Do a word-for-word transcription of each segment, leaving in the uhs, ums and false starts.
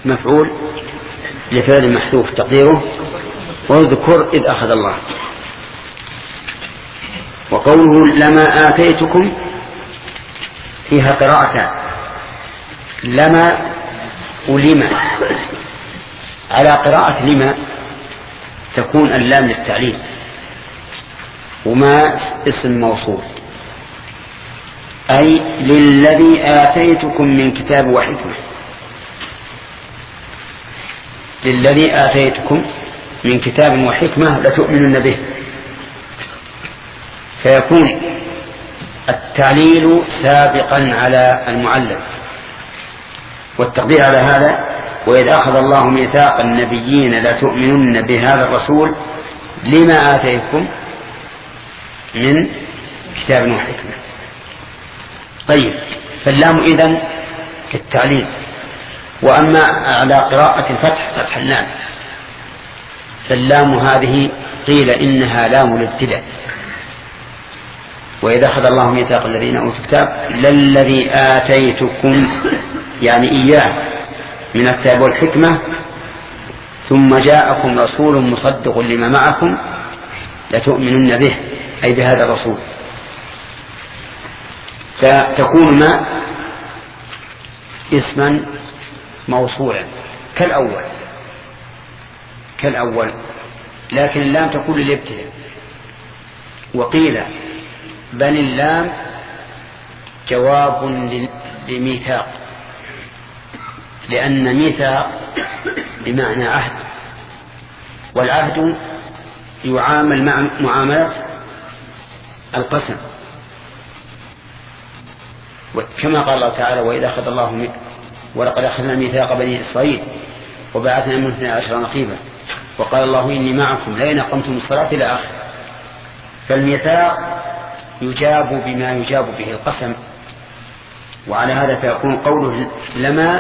مفعول لفعل محذوف تقديره واذكر إذ أخذ الله. وقوله لما آتيتكم فيها قراءتان، لما ولما. على قراءة لما تكون اللام للتعليل، وما اسم موصول، أي للذي آتيتكم من كتاب وحكمة، للذي آتيتكم من كتاب وحكمة لتؤمنن به. فيكون التعليل سابقا على المعلل. والتقدير على هذا وإذ أخذ الله ميثاق النبيين لتؤمنن بهذا الرسول لما آتيتكم من كتاب وحكمة. طيب، فاللام إذن كالتعليل. وأما على قراءة الفتح فتح اللام، فاللام هذه قيل إنها لام الابتداء. وإذا أخذ الله ميثاق الذين أوتوا الكتاب للذي آتيتكم يعني إياه من الكتاب والحكمة ثم جاءكم رسول مصدق لما معكم لتؤمنن به، أي بهذا الرسول. فتكون ما اسما موصولا كالأول كالأول لكن اللام تكون للابتداء. وقيل بل اللام جواب لميثاق، لأن ميثاق بمعنى عهد، والعهد يعامل مع معاملة القسم. كما قال الله تعالى وإذا أخذ الله ولقد أخذنا ميثاق بني إسرائيل وبعثنا منهم اثني عشر نقيبا وقال الله إني معكم لئن أقمتم الصلاة إلى آخره. فالميثاق يجاب بما يجاب به القسم. وعلى هذا فيكون قوله لما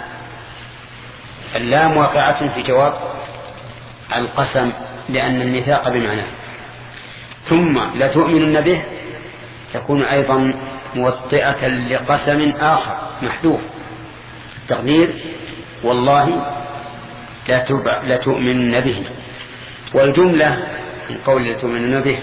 اللام واقعة في جواب القسم لأن الميثاق بمعناه. ثم لتؤمنن به تكون أيضا موطئة لقسم آخر محذوف تقدير والله لتؤمنن به. والجملة من قول لتؤمنن به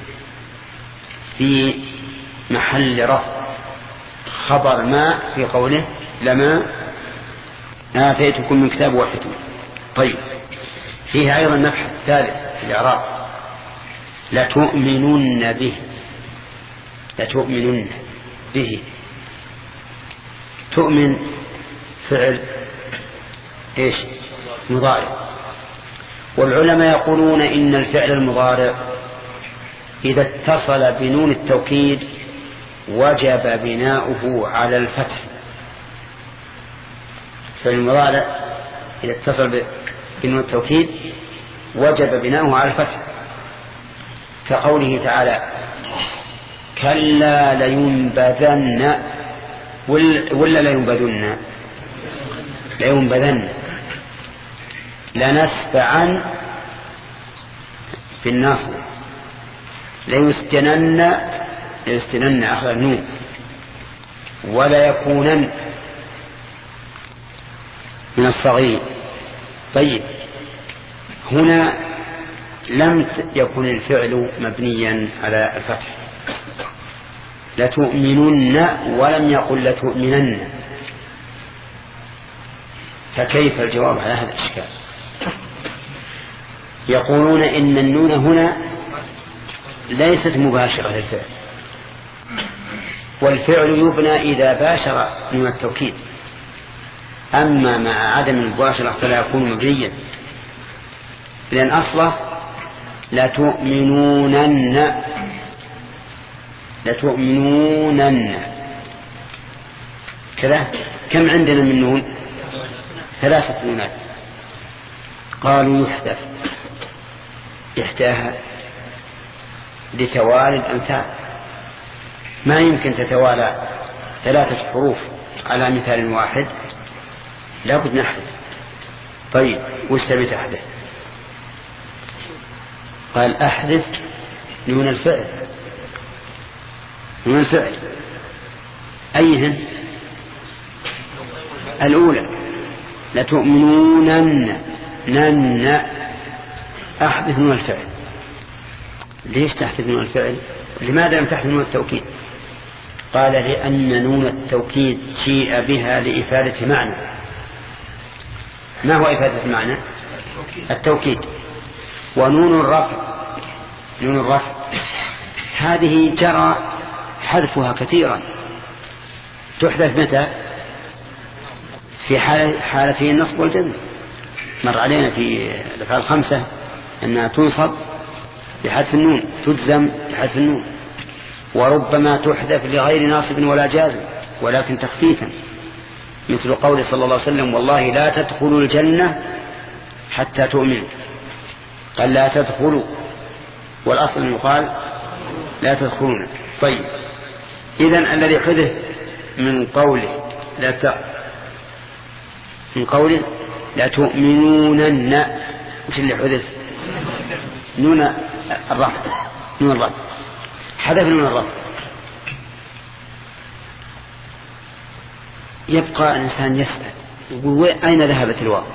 في محل رفع خبر ما في قوله لما آتيتكم من كتاب وحكمة. طيب، فيها أيضا مبحث ثالث في الإعراب، لتؤمنن به لتؤمنن به. تؤمن فعل إيش؟ مضارع. والعلماء يقولون إن الفعل المضارع إذا اتصل بنون التوكيد وجب بناؤه على الفتح. فالمضارع إذا اتصل بنون التوكيد وجب بناؤه على الفتح، كقوله تعالى كلا لينبذن ولا لينبذن لينبذن لنسفعا في الناصر ليسجنن ليسجنن أخذ النون ولا يكونن من الصغير. طيب، هنا لم يكن الفعل مبنيا على الفتح لتؤمنن ولم يقل لتؤمنن، فكيف الجواب على هذا الإشكال؟ يقولون إن النون هنا ليست مباشرة للفعل، والفعل يبنى إذا باشر نون التوكيد، أما مع عدم المباشرة فلا يكون مبنيا، لأن أصله لتؤمنونن لتؤمنونن كذا. كم عندنا من نون؟ ثلاثة نونات. قالوا يحذف إحداها لتوالي الأمثال، ما يمكن تتوالى ثلاثة حروف على مثال واحد، لا بد نحذف. طيب، وش تبي تحذف؟ قال أحذف نون الفعل. نون الفعل أيهن؟ الأولى لتؤمنونن نن أحدث نون الفعل. ليش تحدث نون الفعل؟ لماذا لم تحدث نون التوكيد؟ قال لأن نون التوكيد جيء بها لإفادة معنى. ما هو إفادة المعنى؟ التوكيد. ونون الرفع نون الرفع هذه جرى حذفها كثيرا، تحذف متى؟ في حالتي النصب والجزم. مر علينا في الأفعال الخمسة أنها تنصب بحذف النون، تجزم بحذف النون، وربما تحذف لغير ناصب ولا جازم ولكن تخفيفا، مثل قول صلى الله عليه وسلم والله لا تدخلوا الجنة حتى تؤمنوا، قال لا تدخلوا، والأصل أن يقال لا تدخلون. طيب إذن الذي حذف من قوله لا ت... من قوله لا تؤمنونن، وش اللي حذف؟ نون الرفع. نون الرفع حذف نون الرفع. يبقى الإنسان يسأل يقول أين ذهبت الواو؟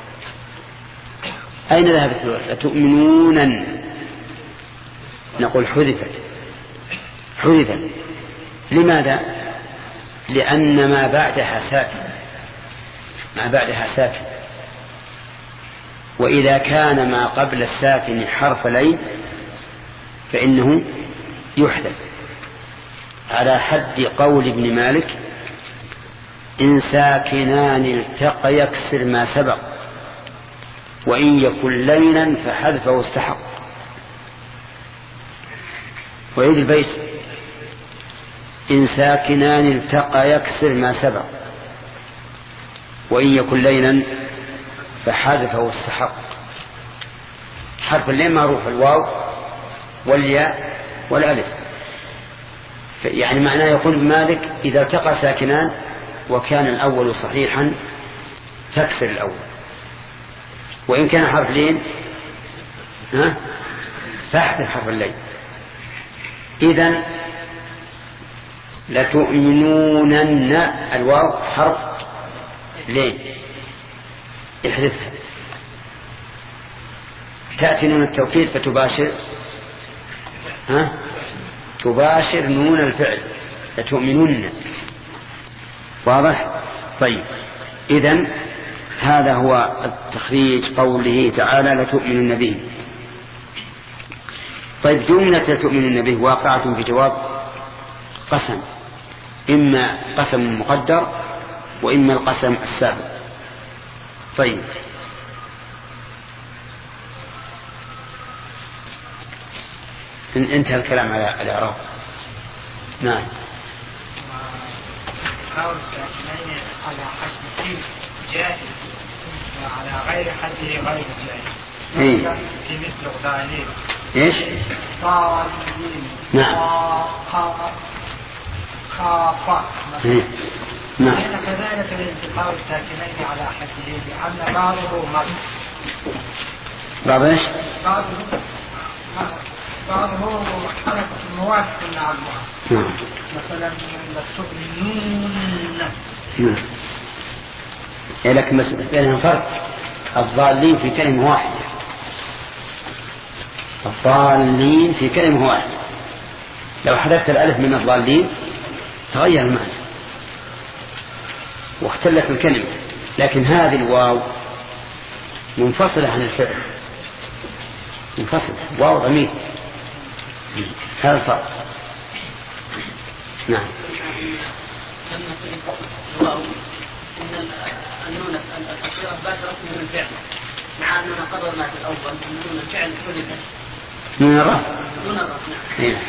أين ذهبت الواو؟ لا تؤمنونن، نقول حذفت. حذفت لماذا؟ لأن ما بعدها ساكن، ما بعدها ساكن، وإذا كان ما قبل الساكن حرف لين فإنه يحذف، على حد قول ابن مالك إن ساكنان التقى يكسر ما سبق وإن يكن لينا فحذفه استحق. وعيد البيت إن ساكنان التقى يكسر ما سبق وإن يكن لينا فحذفه استحق. حرف اللين معروف الواو والياء والألف، يعني معناه يقول ابن مالك إذا التقى ساكنان وكان الأول صحيحا تكسر الأول، وإن كان حرف لين ها فاحذف حرف اللين. إذن لتؤمنونن الواو حرف لين احذفها، تأتي نون التوكيد فتباشر ها تباشر نون الفعل لتؤمنون. واضح؟ طيب إذن هذا هو التخريج قوله تعالى لتؤمنون به. طيب جملة لتؤمنون به واقعة في جواب قسم، إما قسم مقدر وإما القسم السابق. طيب انتهى الكلام على الإعراب. نعم. قول ساكنين على حد جائز وعلى غير حده غير جائز. إيه؟ في مثل ضالين. إيش؟ ضالين. نعم. خافا. نعم. كذلك الانتقال الساكنين على حده لأن بعضه مد. بعض إيش؟ بعضه بعضه حركة موافق للعبوة. نعم. مثلا لتؤمنون. نعم. لكن بس بينهم فرق، الضالين في كلمة واحدة، الضالين في كلمة واحدة، لو حذفت الألف من الضالين تغير المعنى واختلت الكلمة، لكن هذه الواو منفصلة عن الفعل، منفصلة، واو ضمير، هذا الفرق. نعم. إن النون الأخيرة بادرة من الفعل، مع أننا قدر ما في الأول أن نون الفعل حذفت. نون الرفع. نون الرفع نعم. إيه.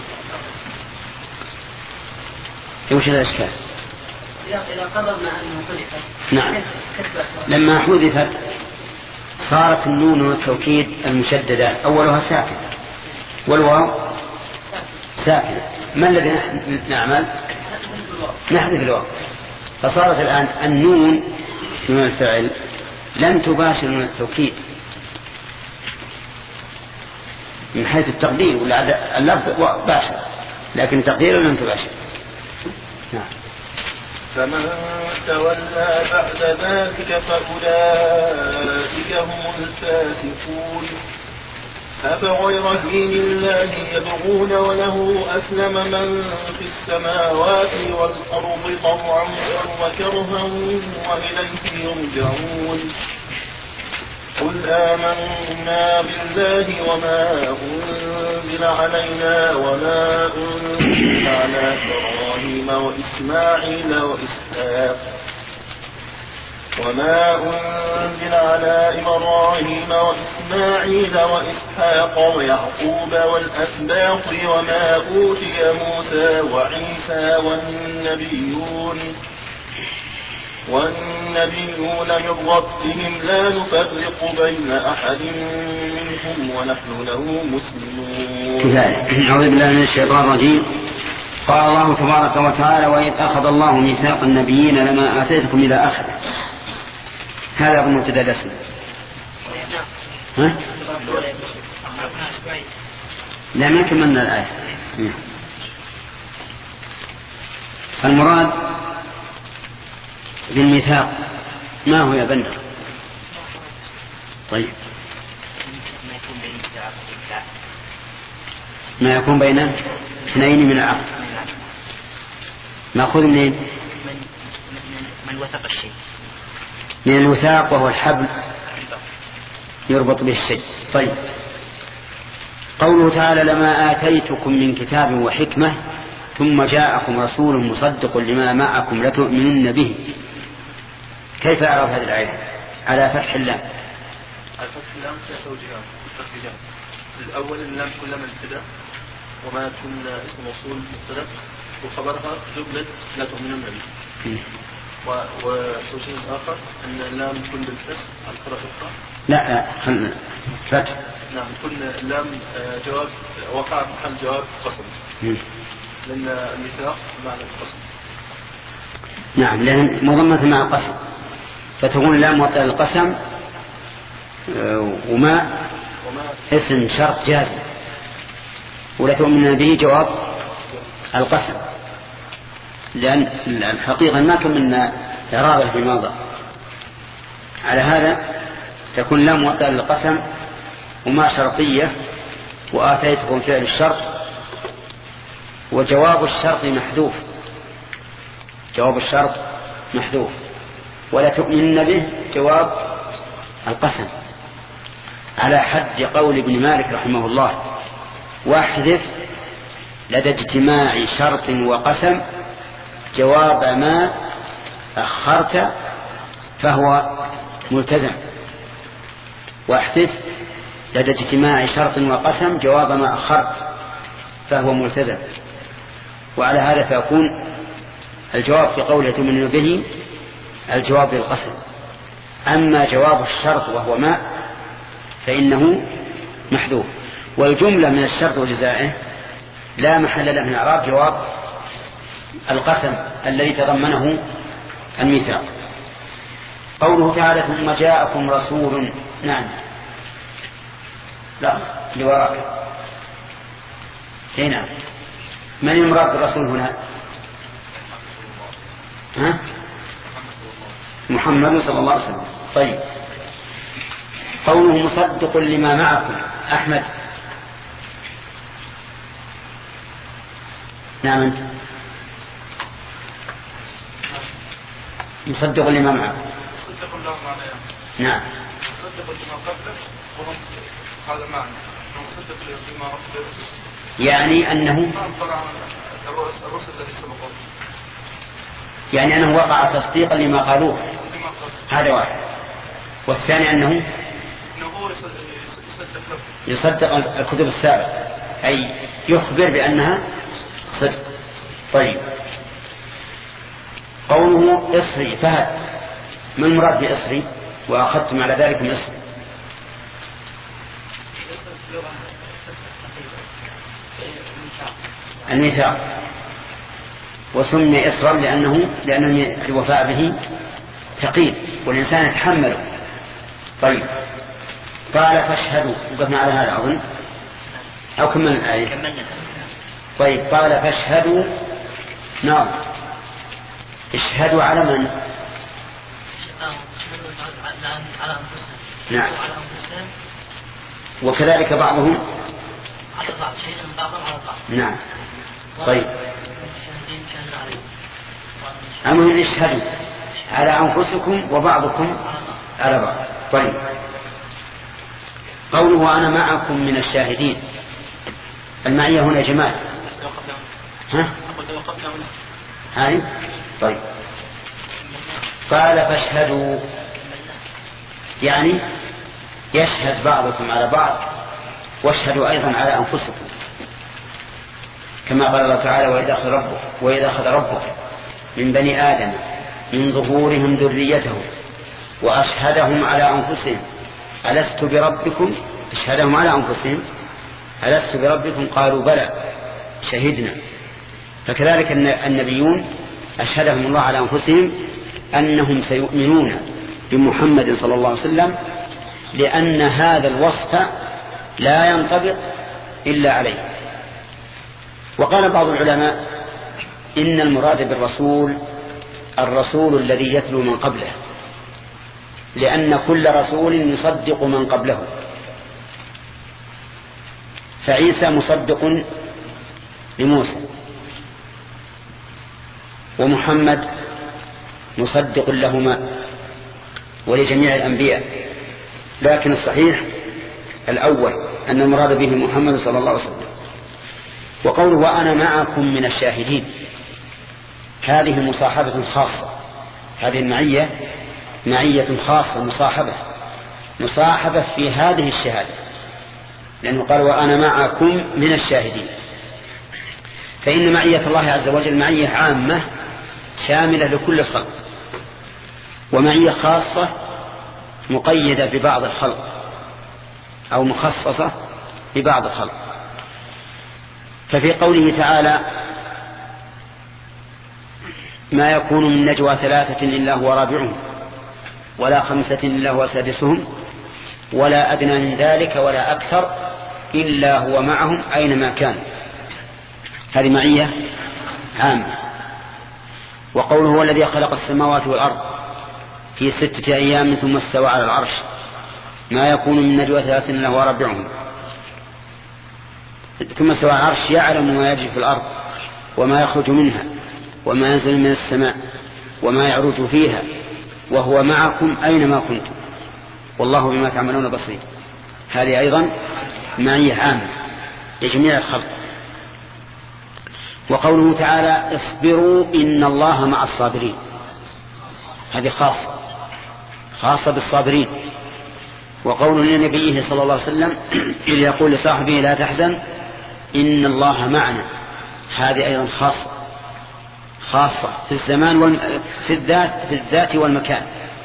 وش الأشكال؟ إذا قدرنا أنه حذفت. نعم. لما حذفت صارت النون والتوكيد المشددة أولها ساكن والواو ساكن، ما الذي نعمل؟ نحذف الواو، فصارت الآن النون من الفعل لم تباشر من التوكيد من حيث التقدير، ولا اللفظ باشر لكن التقدير لم تباشر. نعم. فمن تولى بعد ذلك فأولئك هم الفاسقون. أفغير دين الله يبغون وله أسلم من في السماوات والأرض طوعا وكرها وإليه يرجعون. قل آمنا بالله وما أنزل علينا وما أنزل على إبراهيم وإسماعيل وإسحاق وما أنزل على إبراهيم وإسماعيل وإسحاق ويعقوب والأسباط وما أوتي موسى وعيسى والنبيون والنبيون من ربهم لا نفرق بين أحد منهم ونحن له مسلمون. كذلك أعوذ بالله من الشيطان الرجيم. قال الله تبارك وتعالى: وإذ أخذ الله ميثاق النبيين لما آتيتكم إلى آخره. هذا أظن مبتدأ الاسم. ها؟ لا ما كملنا الآية. المراد بالميثاق ما هو يا بندر؟ طيب ما يكون بين اثنين من العقد. نأخذ منين؟ من وثق الشيء، من الوثاق وهو الحبل يربط به الشيء. طيب قوله تعالى: لما آتيتكم من كتاب وحكمة ثم جاءكم رسول مصدق لما معكم لتؤمنن به. كيف أعرف هذه الآية؟ على فتح اللام. على فتح اللام ثلاث توجيهات والتخريجات. الأول اللام كلما ابتدأ وما تكون اسم موصول مبتدأ وخبرها جملة لا تؤمنن به. والتوجيه الآخر أن اللام تكون بالكسر على القراءة الأخرى. لا خلنا فتح. نعم تكون اللام جواب وقع محل جواب قسم. لأن الميثاق معنى القسم. نعم لأن مضمة مع القسم فتكون اللام وقع القسم وما اسم شرط جازم ولا تؤمن به جواب القسم، لأن الحقيقة ما كملنا إعرابه بماضى. على هذا تكون لام وقع القسم وما شرطية وآتيتكم فعل الشرط وجواب الشرط محذوف. جواب الشرط محذوف ولا تؤمن به جواب القسم، على حد قول ابن مالك رحمه الله: واحذف لدى اجتماع شرط وقسم جواب ما أخرت فهو ملتزم. واحذف لدى اجتماع شرط وقسم جواب ما أخرت فهو ملتزم. وعلى هذا فيكون الجواب في قوله تؤمن به الجواب للقسم. أما جواب الشرط وهو ما فإنه محذوف. والجملة من الشرط وجزائه لا محل له من إعراب جواب القسم الذي تضمنه الميثاق. قوله تعالى: ثم جاءكم رسول. نعم لا لوراك هنا. من المراد بالرسول هنا؟ ها؟ محمد صلى الله عليه وسلم. طيب قوله مصدق لما معكم. أحمد نعم أنت. مصدق لما معكم. مصدق الله عليه. نعم مصدق لما قبله وهم هذا معنى مصدق لما قبله يعني أنه الرسل الذي سبقه يعني أنه وقع تصديقا لما قالوه. هذا واحد. والثاني أنه يصدق الكتب السابقة أي يخبر بأنها صدق. طيب قوله إصري فهد. ما المراد بإصري وأخذتم على ذلك من إصري؟ الميثاق وسمي إصرا لأنه لأن الوفاء به ثقيل والإنسان يتحمله. طيب قال فاشهدوا. وقفنا على هذا أظن أو كملنا الآية. طيب قال فاشهدوا. نعم اشهدوا على من؟ على أنفسهم. نعم. على أنفسهم. وكذلك بعضهم على بعض شيء من بعضهم على بعض. نعم. طيب أمن اشهدوا على أنفسكم وبعضكم على بعض. طيب قوله أنا معكم من الشاهدين، المعية هنا جمال. ها؟ هاي؟ طيب قال فاشهدوا، يعني يشهد بعضكم على بعض، واشهدوا أيضا على أنفسكم، كما قال الله تعالى وإذا أخذ ربك وإذا أخذ ربك من بني آدم من ظهورهم ذريتهم وأشهدهم على أنفسهم ألست بربكم، أشهدهم على أنفسهم ألست بربكم قالوا بلى شهدنا. فكذلك النبيون أشهدهم الله على أنفسهم أنهم سيؤمنون بمحمد صلى الله عليه وسلم، لأن هذا الوصف لا ينطبق إلا عليه. وقال بعض العلماء إن المراد بالرسول الرسول الذي يتلو من قبله، لأن كل رسول يصدق من قبله، فعيسى مصدق لموسى، ومحمد مصدق لهما ولجميع الأنبياء، لكن الصحيح الأول أن المراد به محمد صلى الله عليه وسلم. وقوله وأنا معكم من الشاهدين، هذه مصاحبة خاصة، هذه المعية معية خاصة، مصاحبة مصاحبة في هذه الشهادة، لأنه قال وأنا معكم من الشاهدين. فإن معية الله عز وجل معية عامة شاملة لكل الخلق، ومعية خاصة مقيدة ببعض الخلق أو مخصصة ببعض الخلق. ففي قوله تعالى ما يكون من نجوى ثلاثة إلا هو رابعهم ولا خمسة إلا هو سادسهم ولا أدنى من ذلك ولا أكثر إلا هو معهم أينما كان، هذه معية عامة. وقوله هو الذي خلق السماوات والأرض في ستة أيام ثم استوى على العرش ما يكون من نجوى ثلاثة إلا هو رابعهم ثم استوى على العرش يعلم ما يجري في الأرض وما يخرج منها وما ينزل من السماء وما يعرج فيها وهو معكم أينما كنتم والله بما تعملون بصير. هذه أيضا معية عامة لجميع الخلق. وقوله تعالى اصبروا إن الله مع الصابرين، هذه خاصة خاصة بالصابرين. وقوله لنبيه صلى الله عليه وسلم إذ يقول لصاحبه لا تحزن إن الله معنا، هذه أيضا خاصة خاصة في الزمان وال... في الذات في الذات والمكان.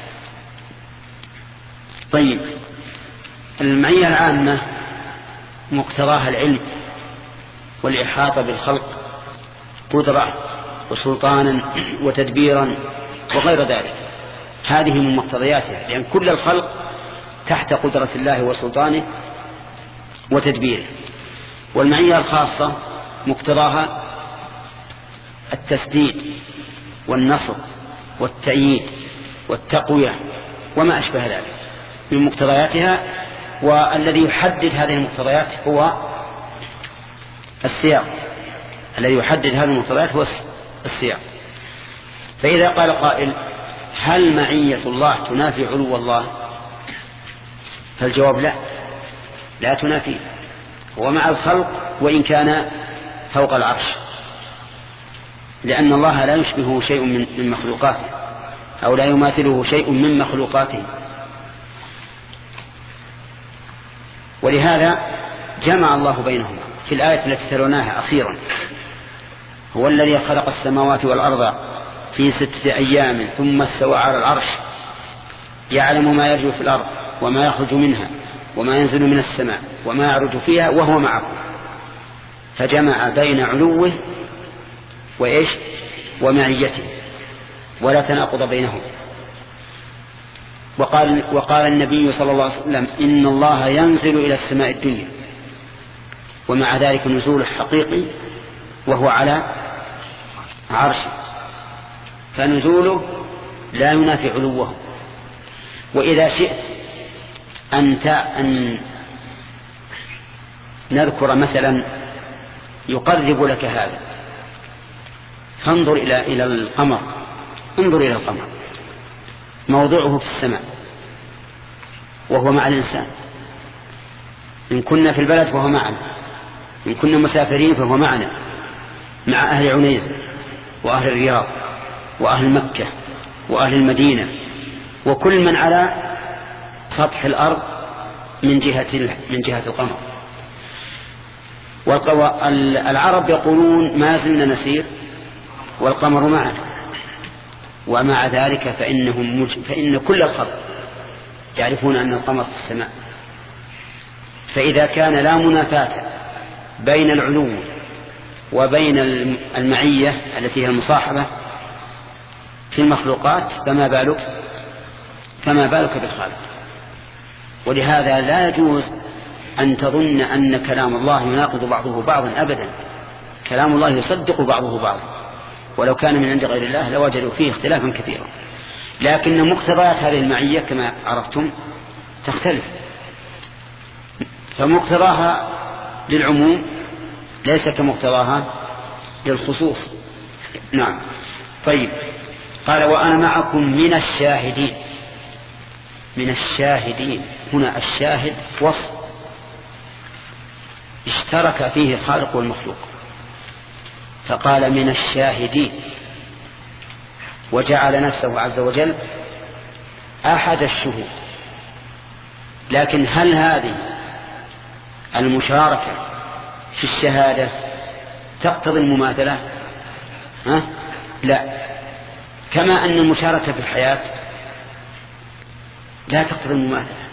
طيب المعية العامة مقتضاها العلم والإحاطة بالخلق قدرة وسلطانا وتدبيرا وغير ذلك، هذه من مقتضياتها، لأن كل الخلق تحت قدرة الله وسلطانه وتدبيره. والمعية الخاصة مقتضاها التسديد والنصر والتأييد والتقوية وما أشبه ذلك من مقتضياتها. والذي يحدد هذه المقتضيات هو السياق، الذي يحدد هذه المقتضيات هو السياق. فإذا قال قائل هل معية الله تنافي علو الله؟ فالجواب لا، لا تنافي، هو مع الخلق وإن كان فوق العرش، لأن الله لا يشبهه شيء من مخلوقاته أو لا يماثله شيء من مخلوقاته. ولهذا جمع الله بينهما في الآية التي تلوناها أخيرا، هو الذي خلق السماوات والأرض في ستة أيام ثم استوى على العرش يعلم ما يجري في الأرض وما يخرج منها وما ينزل من السماء وما يعرج فيها وهو معكم، فجمع بين علوه وإيش ومعيته ولا تناقض بينهم. وقال, وقال النبي صلى الله عليه وسلم إن الله ينزل إلى السماء الدنيا، ومع ذلك نزول حقيقي وهو على عرشه. فنزوله لا ينافي علوه. وإذا شئت أنت أن نذكر مثلا يقرب لك هذا، فانظر إلى إلى القمر، انظر إلى القمر موضوعه في السماء وهو مع الإنسان، إن كنا في البلد فهو معنا، إن كنا مسافرين فهو معنا، مع أهل عنيزة وأهل الرياض وأهل مكة وأهل المدينة وكل من على سطح الأرض من جهة من جهة القمر. والعرب يقولون ما زلنا نسير والقمر معنا، ومع ذلك فإنهم مج... فإن كل الخلق يعرفون أن القمر في السماء. فإذا كان لا منافاة بين العلو وبين المعية التي هي المصاحبة في المخلوقات فما بالك فما بالك بالخالق. ولهذا لا يجوز أن تظن أن كلام الله يناقض بعضه بعضا أبدا، كلام الله يصدق بعضه بعضا، ولو كان من عند غير الله لوجدوا فيه اختلافا كثيرا. لكن مقتضيات هذه المعية كما عرفتم تختلف، فمقتضاها للعموم ليس كمقتضاها للخصوص. نعم. طيب، قال وأنا معكم من الشاهدين. من الشاهدين هنا الشاهد وصف اشترك فيه الخالق والمخلوق، فقال من الشاهدين وجعل نفسه عز وجل أحد الشهود. لكن هل هذه المشاركة في الشهادة تقتضي المماثلة؟ ها؟ لا، كما أن المشاركة في الحياة لا تقتضي المماثلة.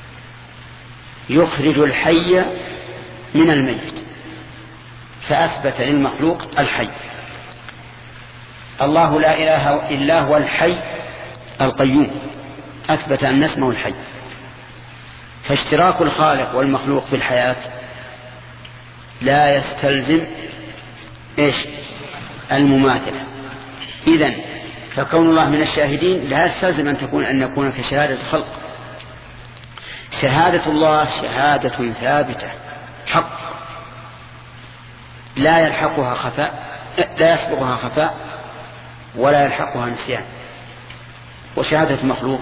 يخرج الحي من الميت فأثبت للمخلوق الحي. الله لا إله إلا هو الحي القيوم، أثبت أن اسمه الحي. فاشتراك الخالق والمخلوق في الحياة لا يستلزم إيش؟ المماثلة. إذن فكون الله من الشاهدين لا يستلزم أن تكون أن يكون كشهادة الخلق. شهادة الله شهادة ثابتة حق لا يلحقها خفاء، لا يسبقها خفاء ولا يلحقها نسيان. وشهادة المخلوق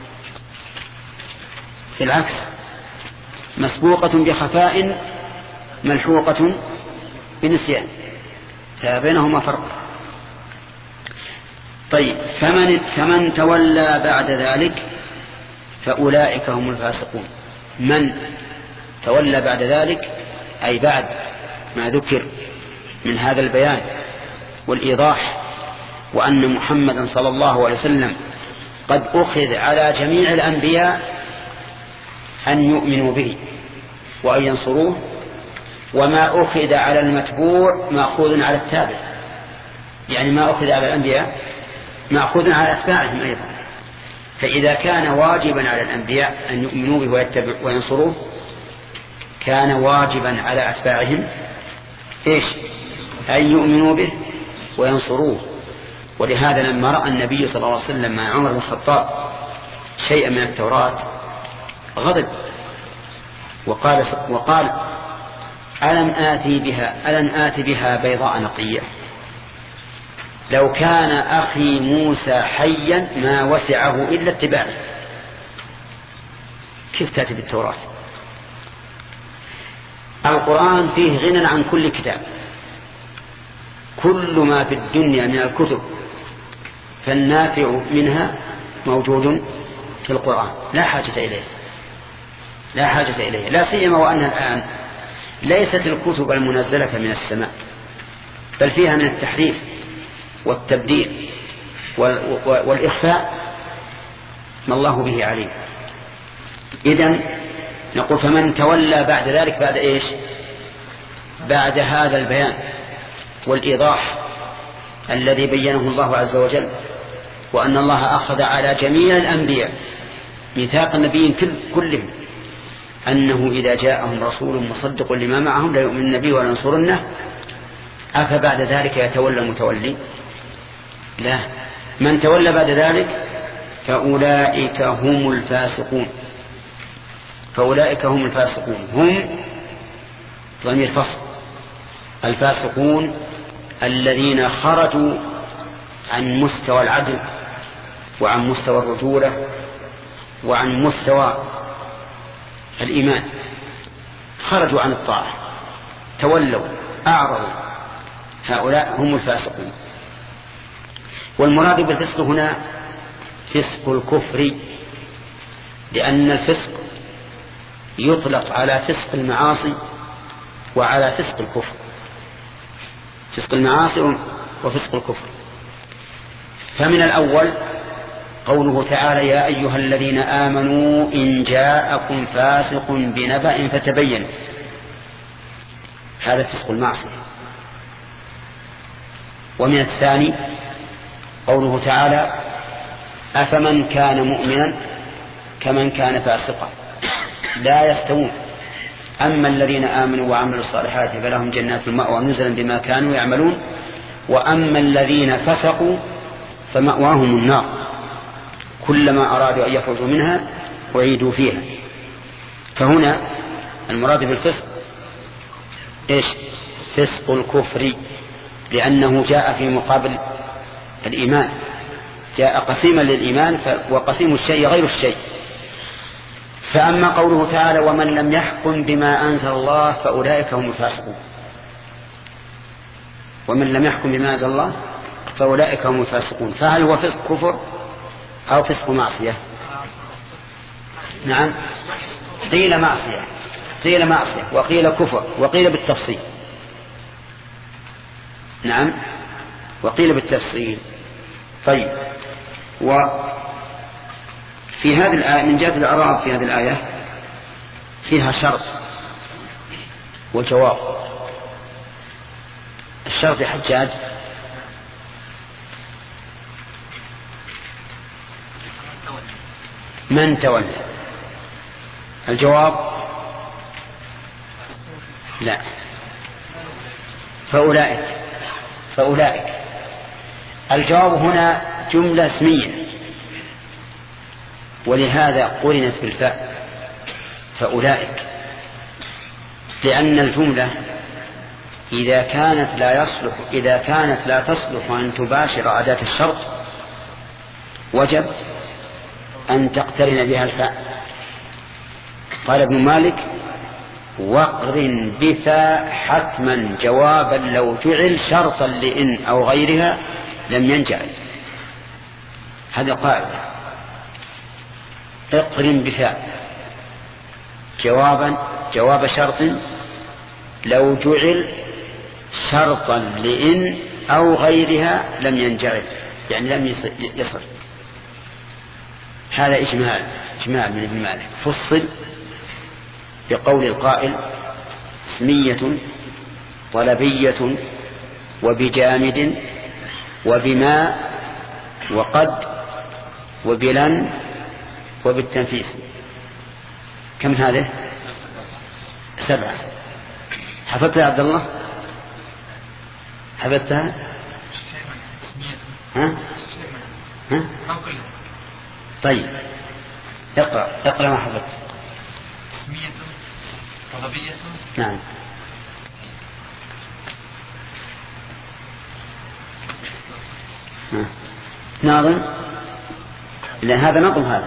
في العكس مسبوقة بخفاء ملحوقة بنسيان، فبينهما فرق. طيب، فمن, فمن تولى بعد ذلك فأولئك هم الفاسقون. من تولى بعد ذلك أي بعد ما ذكر من هذا البيان والإيضاح، وأن محمدا صلى الله عليه وسلم قد أخذ على جميع الأنبياء أن يؤمنوا به وأن ينصروه، وما أخذ على المتبوع مأخوذ على التابع، يعني ما أخذ على الأنبياء مأخوذ على أتباعهم أيضا. فإذا كان واجبا على الأنبياء أن يؤمنوا به ويتبعوا وينصروه، كان واجبا على أتباعهم إيش؟ أن يؤمنوا به وينصروه. ولهذا لما رأى النبي صلى الله عليه وسلم مع عمر بن الخطاب شيئا من التوراة غضب وقال, وقال ألم آتي بها ألم آتي بها بيضاء نقية، لو كان أخي موسى حيا ما وسعه إلا اتباعه. كيف تأتي بالتوراة؟ القرآن فيه غنى عن كل كتاب، كل ما في الدنيا من الكتب فالنافع منها موجود في القرآن، لا حاجة إليه لا حاجة إليه لا سيما وأن الآن ليست الكتب المنزلة من السماء، بل فيها من التحريف والتبديل والإخفاء ما الله به عليم. إذن نقول فمن تولى بعد ذلك بعد إيش؟ بعد هذا البيان والإيضاح الذي بينه الله عز وجل، وأن الله أخذ على جميع الأنبياء ميثاق النبيين كلهم أنه إذا جاءهم رسول مصدق لما معهم لا يؤمن النبي ولا ينصرنه، أفبعد ذلك يتولى المتولي؟ لا، من تولى بعد ذلك فأولئك هم الفاسقون. فأولئك هم الفاسقون، هم ضمير فصل، الفاسقون الذين خرجوا عن مستوى العدل وعن مستوى الرجولة وعن مستوى الإيمان، خرجوا عن الطاعة، تولوا، أعرضوا، هؤلاء هم الفاسقون. والمراد بالفسق هنا فسق الكفر، لأن الفسق يطلق على فسق المعاصي وعلى فسق الكفر، فسق المعاصي وفسق الكفر. فمن الأول قوله تعالى يا أيها الذين آمنوا إن جاءكم فاسق بنبأ فتبينوا، هذا فسق المعصية. ومن الثاني قوله تعالى أفمن كان مؤمنا كمن كان فاسقا لا يستوون، أما الذين آمنوا وعملوا الصالحات فلهم جنات المأوى نزلا بما كانوا يعملون، وأما الذين فسقوا فمأواهم النار كلما أرادوا أن يخرجوا منها أعيدوا فيها. فهنا المراد بالفسق إيش؟ فسق الكفر، لأنه جاء في مقابل الإيمان، جاء قسيما للإيمان، وقسيم الشيء غير الشيء. فأما قوله تعالى ومن لم يحكم بما أنزل الله فأولئك هم الفاسقون، ومن لم يحكم بما أنزل الله فأولئك هم الفاسقون، فهل هو فسق كفر أو فسق معصية؟ نعم، قيل معصية، قيل معصية وقيل كفر وقيل بالتفصيل. نعم، وقيل بالتفصيل. طيب، وفي هذه الآية من جهة الإعراب في هذه الآية فيها شرط وجواب. الشرط يا حجاج من تولى، الجواب لا، فأولئك فأولئك الجواب هنا جملة اسمية، ولهذا قرنت بالفاء فأولئك، لأن الجملة إذا كانت لا يصلح إذا كانت لا تصلح أن تباشر أداة الشرط وجب أن تقترن بها الفاء. قال ابن مالك واقرن بفاء حتما جوابا لو جعل شرطا لإن أو غيرها لم ينجعل. هذا قاعدة، اقرن بفاء جوابا جواب شرط لو جعل شرطا لإن أو غيرها لم ينجعل، يعني لم يصل. هذا إجمال إجمال من ابن مالك، فصل بقول القائل اسمية طلبية وبجامد وبما وقد وبلن وبالتنفيس. كم هذه؟ سبعة. حفظتها يا عبد الله؟ حفظتها؟ ها؟ ها؟ طيب اقرأ اقرأ ما حفظت. اسمية طلبية. نعم. ها. ناظم، لأن هذا نظم هذا.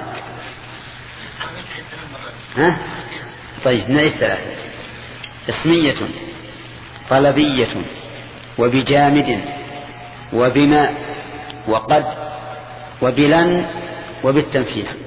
ها؟ طيب نعيد ثلاثة. اسمية طلبية وبجامد وبما وقد وبلن وبالتنفيس.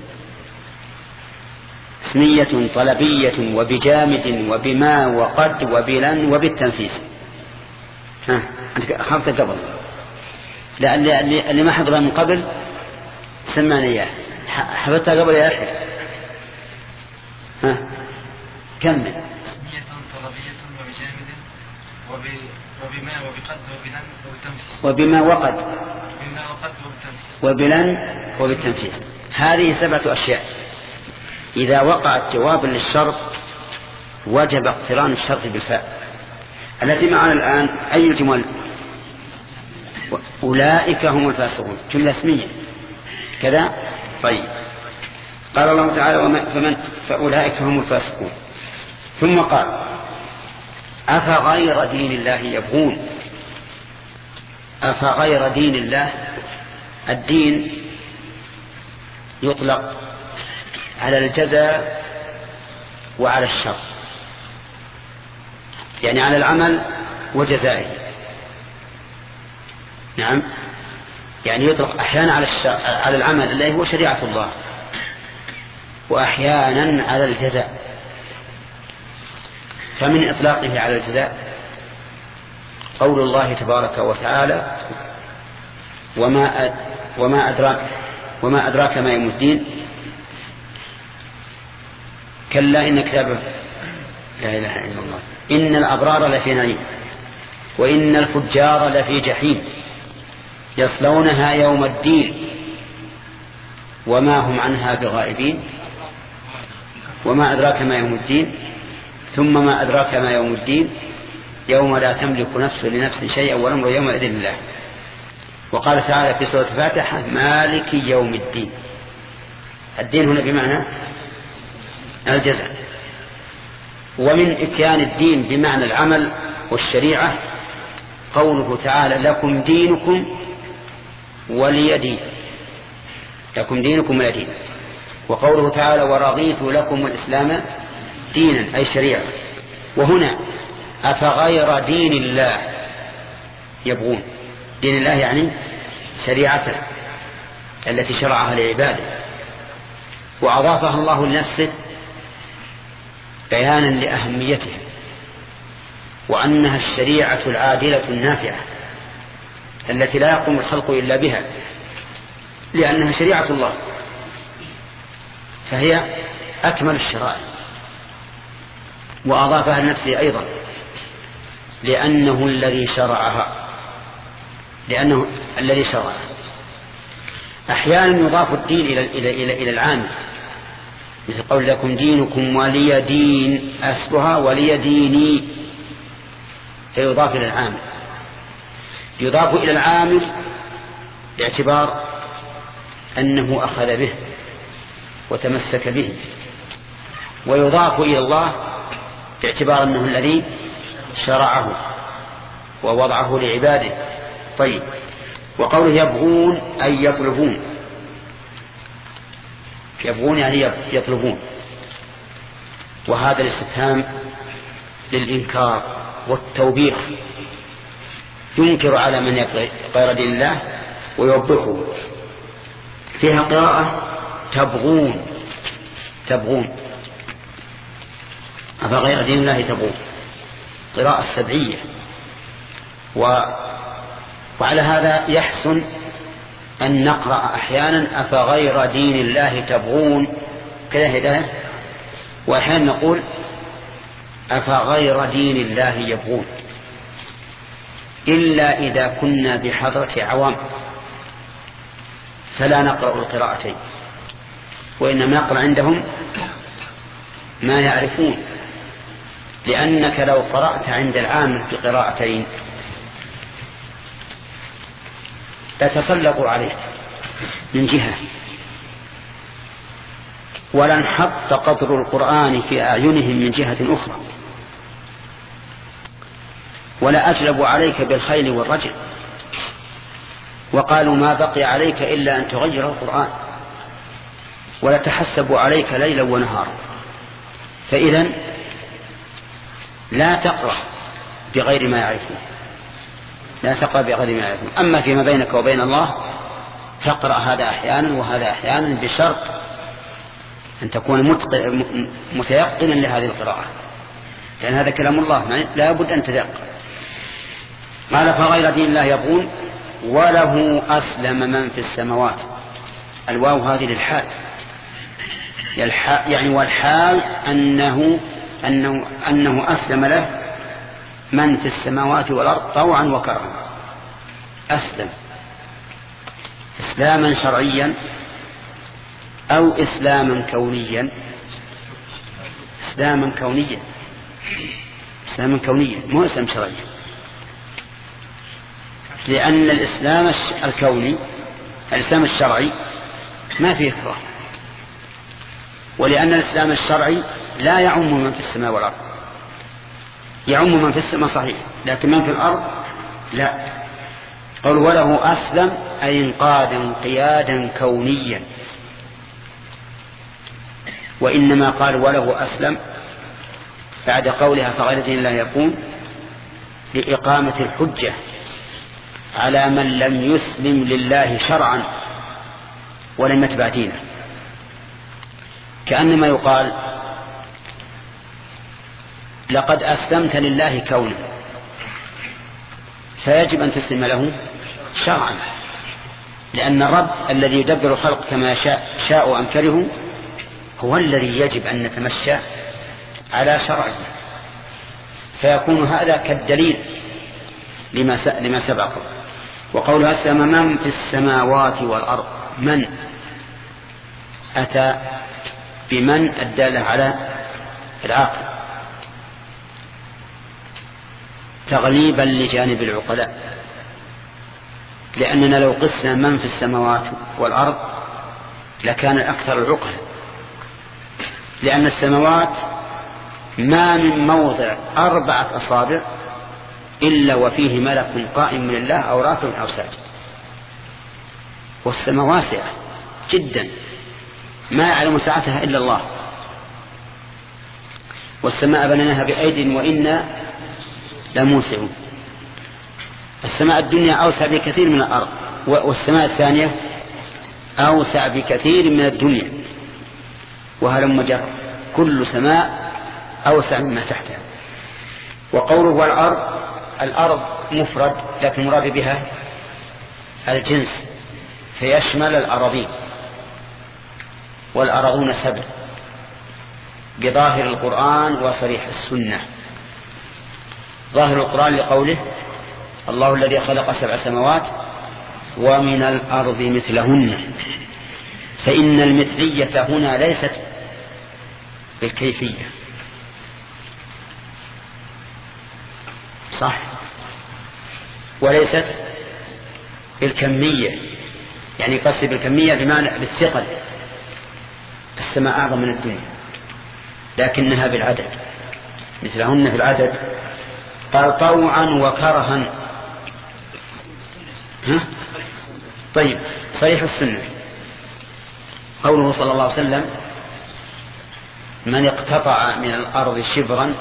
اسمية طلبية وبجامد وبما وقد وبلن وبالتنفيس. ها أنت حفظت قبل؟ لا، اللي, اللي ما حفظها من قبل سمعنا إياه. حفظتها قبل يا أخي؟ ها كمل. اسمية طلبية وبجامد وبما وبقد وبلن وبالتنفيس. وبما وقد وبما وقد وبالتنفيس وبلن وبالتنفيس. هذه سبعة أشياء إذا وقعت جوابا للشرط وجب اقتران الشرط بالفاء. التي معنا الآن أي الجمل؟ أولئك هم الفاسقون، جملة اسمية كذا. طيب، قال الله تعالى وما فمن فأولئك هم الفاسقون. ثم قال أفغير دين الله يبغون. أفغير دين الله، الدين يطلق على الجزاء وعلى الشر، يعني على العمل وجزائه. نعم، يعني يطلق أحيانا على على العمل الذي هو شريعة الله، وأحيانا على الجزاء. فمن إطلاقه على الجزاء قول الله تبارك وتعالى وما وما أدراك وما أدراك ما يوم الدين كلا إن كتاب لا إله إلا الله إن الأبرار لفي نعيم وإن الفجار لفي جحيم يصلونها يوم الدين وما هم عنها بغائبين وما أدراك ما يوم الدين ثم ما أدراك ما يوم الدين يوم لا تملك نفس لنفس شيئا والأمر يومئذ لله. وقال تعالى في سورة الفاتحة مالك يوم الدين. الدين هنا بمعنى الجزاء. ومن إتيان الدين بمعنى العمل والشريعة قوله تعالى لكم دينكم ولي دين. لكم دينكم ولي دين. وقوله تعالى ورضيت لكم الإسلام دينا أي شريعة. وهنا أفغير دين الله يبغون. دين الله يعني شريعته التي شرعها لعباده وأضافها الله لنفسه بيانا لأهميتها وأنها الشريعة العادلة النافعة التي لا يقوم الخلق إلا بها لأنها شريعة الله، فهي أكمل الشرائع. وأضافها لنفسه أيضا لأنه الذي شرعها لأنه الذي شرعها. أحيانا يضاف الدين إلى إلى إلى إلى العام مثل قول لكم دينكم ولي دين أصلها ولي ديني فيضاف إلى العامل. يضاف إلى العامل باعتبار أنه أخذ به وتمسك به، ويضاف إلى الله باعتبار أنه الذي شرعه ووضعه لعباده. طيب، وقوله يبغون أي يطلبون. يبغون يعني يطلبون، وهذا الاستفهام للإنكار والتوبيخ، ينكر على من غير دين الله ويوبخه. فيها قراءة تبغون تبغون أفغير دين الله تبغون، قراءة سبعية. و... وعلى هذا يحسن أن نقرأ أحيانا أفغير دين الله تبغون كذا هداية، وأحيانا نقول أفغير دين الله يبغون، إلا إذا كنا بحضرة عوام فلا نقرأ القراءتين، وإنما نقرأ عندهم ما يعرفون، لأنك لو قرأت عند العام بقراءتين تتسلط عليك من جهة، ولانحط قدر القرآن في أعينهم من جهة أخرى، ولا أجلب عليك بالخيل والرجل، وقالوا ما بقي عليك إلا أن تغير القرآن، ولا تحسب عليك ليلا ونهارا. فإذن لا تقرأ بغير ما يعرفون، لا تقرأ بغير ما يعرفون. أما فيما بينك وبين الله تقرأ هذا أحيانا وهذا أحيانا، بشرط أن تكون متيقنا لهذه القراءة، لأن هذا كلام الله لا بد أن تتيقن. قال فغير دين الله يبغون وله أسلم من في السماوات. الواو هذه للحال، يعني والحال أنه, أنه, أنه أسلم له من في السماوات والأرض طوعا وكرها. أسلم إسلاما شرعيا أو إسلاما كونيا. إسلاما كونيا إسلاما كونيا مو إسلام شرعيا. لأن الإسلام الكوني الإسلام الشرعي ما فيه إكراه، ولأن الإسلام الشرعي لا يعم من في السماء والأرض، يعم من في السماء صحيح لكن من في الأرض لا. قال وله أسلم أي انقاد انقيادا كونيا، وإنما قال وله أسلم بعد قولها فغير دين الله يكون لإقامة الحجة على من لم يسلم لله شرعا ولم يتبع دينه، كأنما يقال لقد أسلمت لله كونا فيجب أن تسلم له شرعا، لأن الرب الذي يدبر الخلق كما شاء شاء أم كرهوا هو الذي يجب أن نتمشى على شرعه، فيكون هذا كالدليل لما لما سبق. وقول أسلم من في السماوات والأرض، من أتى بمن الدالة على العاقل تغليبا لجانب العقلاء، لأننا لو قسنا من في السماوات والأرض لكان الأكثر العقل، لأن السماوات ما من موضع أربعة أصابع إلا وفيه ملك قائم لله أو راكع أو ساجد، والسماء واسعة جدا ما يعلم سعتها إلا الله، والسماء بنيناها بأيد وإنا لموسعون. السماء الدنيا أوسع بكثير من الأرض، والسماء الثانية أوسع بكثير من الدنيا، وهلم جر كل سماء أوسع مما تحتها. وقوله والأرض، الأرض مفرد لكن مراد بها الجنس فيشمل الأراضين، والأراضون سبع بظاهر القرآن وصريح السنة. ظاهر القرآن لقوله الله الذي خلق سبع سماوات ومن الأرض مثلهن، فإن المثلية هنا ليست بالكيفية صح، وليست بالكمية، يعني قصد بالكمية بمعنى بالثقل، السماء أعظم من الدنيا لكنها بالعدد مثلهن في العدد. قال طوعا وكرها، ها؟ طيب صريح السنة قوله صلى الله عليه وسلم من اقتطع من الأرض شبرا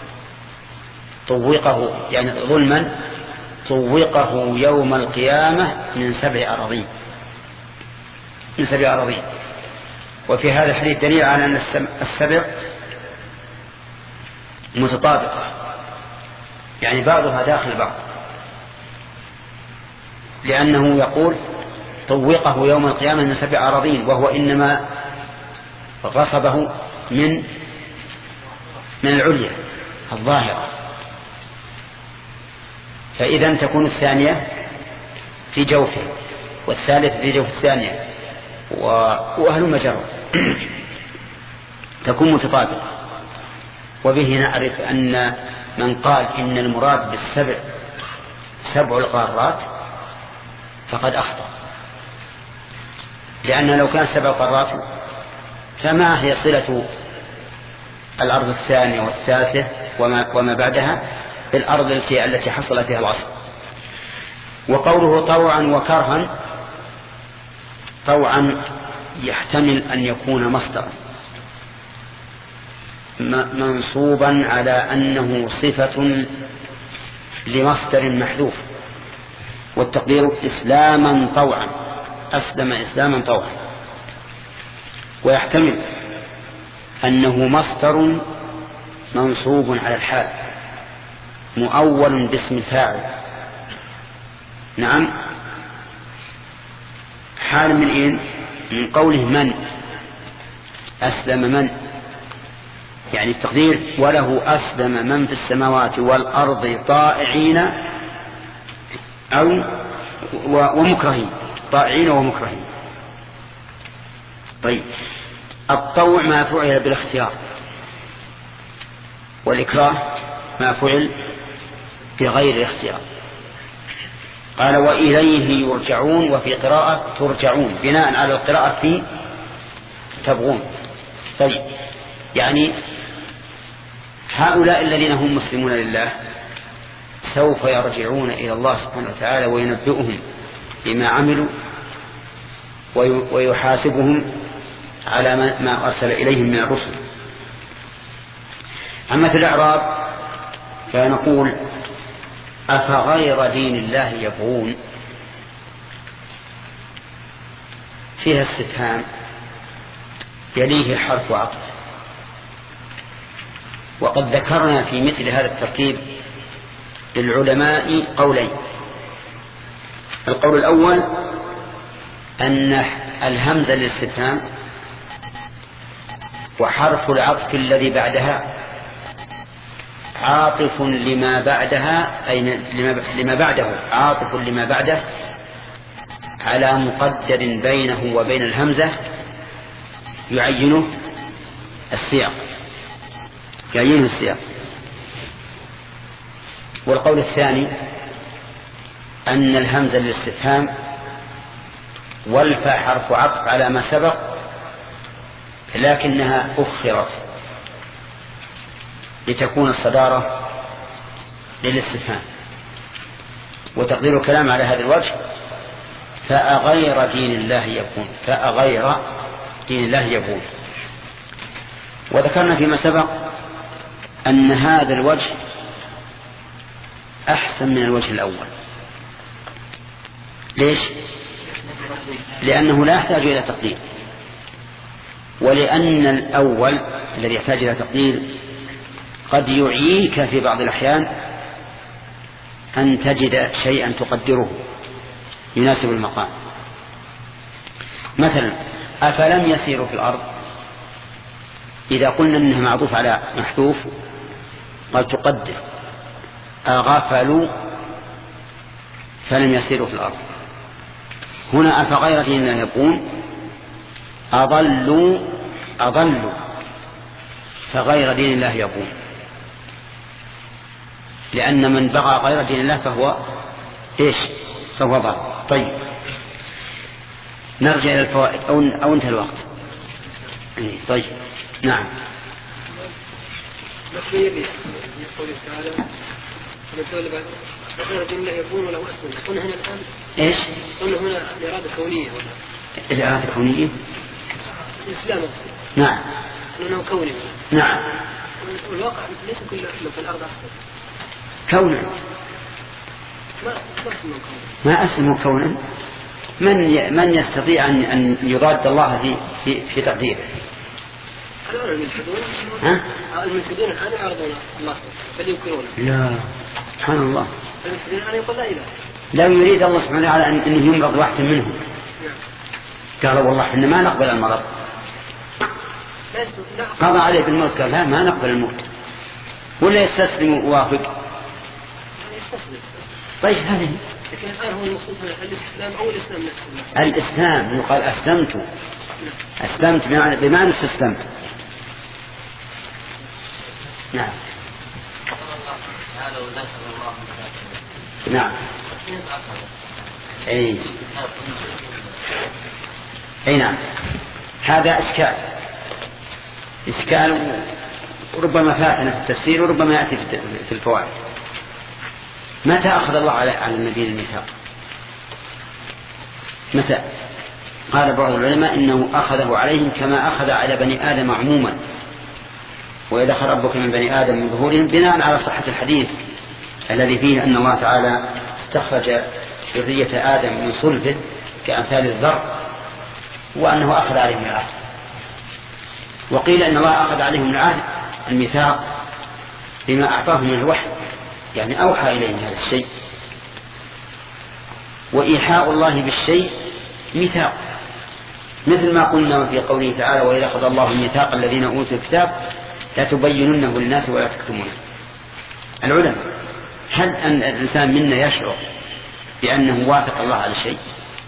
طوقه، يعني ظلما طوقه يوم القيامة من سبع أراضين، من سبع أراضين. وفي هذا الحديث دليل على أن السبع متطابقة، يعني بعضها داخل بعض، لأنه يقول طوقه يوم القيامة من سبع أراضين، وهو إنما غصبه من من العليا الظاهرة، فإذا تكون الثانية في جوفه والثالث في جوف الثانية وأهل مجرد تكون متطابقة. وبه نعرف أن من قال إن المراد بالسبع سبع القارات فقد أخطأ، لأن لو كان سبع قارات فما هي صلة الأرض الثانية والثالثة وما, وما بعدها بالأرض التي, التي حصل فيها العصر. وقوله طوعا وكرها، طوعا يحتمل أن يكون مصدرا منصوبا على أنه صفة لمصدر محذوف، والتقدير إسلاما طوعا، أسلم إسلاما طوعا. ويحتمل أنه مصدر منصوب على الحال مؤول باسم الفاعل، نعم حال من إيه؟ من قوله من أسلم من، يعني التقدير وله أسلم من في السماوات والأرض طائعين أو ومكرهين، طائعين ومكرهين. طيب الطوع ما فعل بالاختيار، والإكراه ما فعل بغير الاختيار. قال وإليه يرجعون، وفي قراءة ترجعون بناء على القراءة في تبغون. طيب يعني هؤلاء الذين هم مسلمون لله سوف يرجعون إلى الله سبحانه وتعالى وينبئهم بما عملوا ويحاسبهم على ما أرسل إليهم من الرسل. أما في الأعراب فنقول أفغير دين الله يبغون، فيها استفهام يليه حرف عطف، وقد ذكرنا في مثل هذا التركيب للعلماء قولين. القول الأول أن الهمزة للاستفهام وحرف العطف الذي بعدها عاطف لما بعدها، أي لما بعده عاطف لما بعده على مقدر بينه وبين الهمزة يعينه السياق يعينه السياق. والقول الثاني أن الهمزة للاستفهام والفاء حرف عطف على ما سبق لكنها أخرت لتكون الصدارة للاستفهام. وتقدير الكلام على هذا الوجه فأغير دين الله يكون، فأغير دين الله يكون. وذكرنا فيما سبق أن هذا الوجه أحسن من الوجه الأول. ليش؟ لأنه لا يحتاج إلى تقدير، ولأن الأول الذي يحتاج إلى تقدير قد يعيك في بعض الأحيان أن تجد شيئا تقدره يناسب المقام. مثلا أفلم يسيروا في الأرض، إذا قلنا أنها معطوف على محذوف قد تقدر أغفلوا فلم يسيروا في الأرض. هنا أفغير دين الله يبغون أضلوا أضلوا فغير دين الله يبغون، لأن من بغى غير دين الله فهو إيش؟ فهو ضال. طيب نرجع إلى الفوائد أو, أو انتهى الوقت. طيب نعم. بقي في قوله تعالى ونتولى بعد غير دين الله يبغون ولا أسلم. قلنا هنا الآن إيش؟ قلنا هنا الإرادة كونية ولا الإرادة كونية؟ الإسلام نعم. أنه كوني. نعم. والواقع ليس كل من في الأرض أصلا كونا. ما اسمه كونا. ما اسمه كونا. من من يستطيع أن أن يضاد الله في في في تقديره؟ الآن الملحدون. ها؟ الملحدون الآن يعرضون الله بل ينكرونه. لا سبحان الله. الملحدون الآن يقول لا إله. لا يريد الله سبحانه وتعالى أن أنه يمرض واحد منهم. قالوا والله إحنا ما نقبل المرض. قضى عليه بالموت قال لا ما نقبل الموت. ولا يستسلم ووافق. طيب هذه. لكن الآن هو المقصود الإسلام أو الإسلام نفسه. الإسلام يقال أسلمت. أسلمت بمعنى بمعنى استسلمت. نعم. نعم. أي. أي نعم. هذا إشكال. إشكال وربما فاتنا في التفسير وربما يأتي في الفوائد. متى أخذ الله على النبي الميثاق؟ متى؟ قال بعض العلماء إنه أخذه عليهم كما أخذ على بني آدم عموما. وإذا أخذ ربك من بني آدم من ظهورهم بناء على صحة الحديث الذي فيه أن الله تعالى استخرج ذرية آدم من صلبه كأمثال الذر وأنه أخذ عليهم العهد. وقيل إن الله أخذ عليهم العهد الميثاق بما أعطاه من الوحي، يعني أوحى إليهم هذا الشيء. وإيحاء الله بالشيء ميثاق، مثل ما قلنا في قوله تعالى وإذا أخذ الله الميثاق الذين أوتوا الكتاب لا تبيننه للناس ولا تكتمونه. العلماء هل أن الإنسان منا يشعر بأنه وافق الله على شيء؟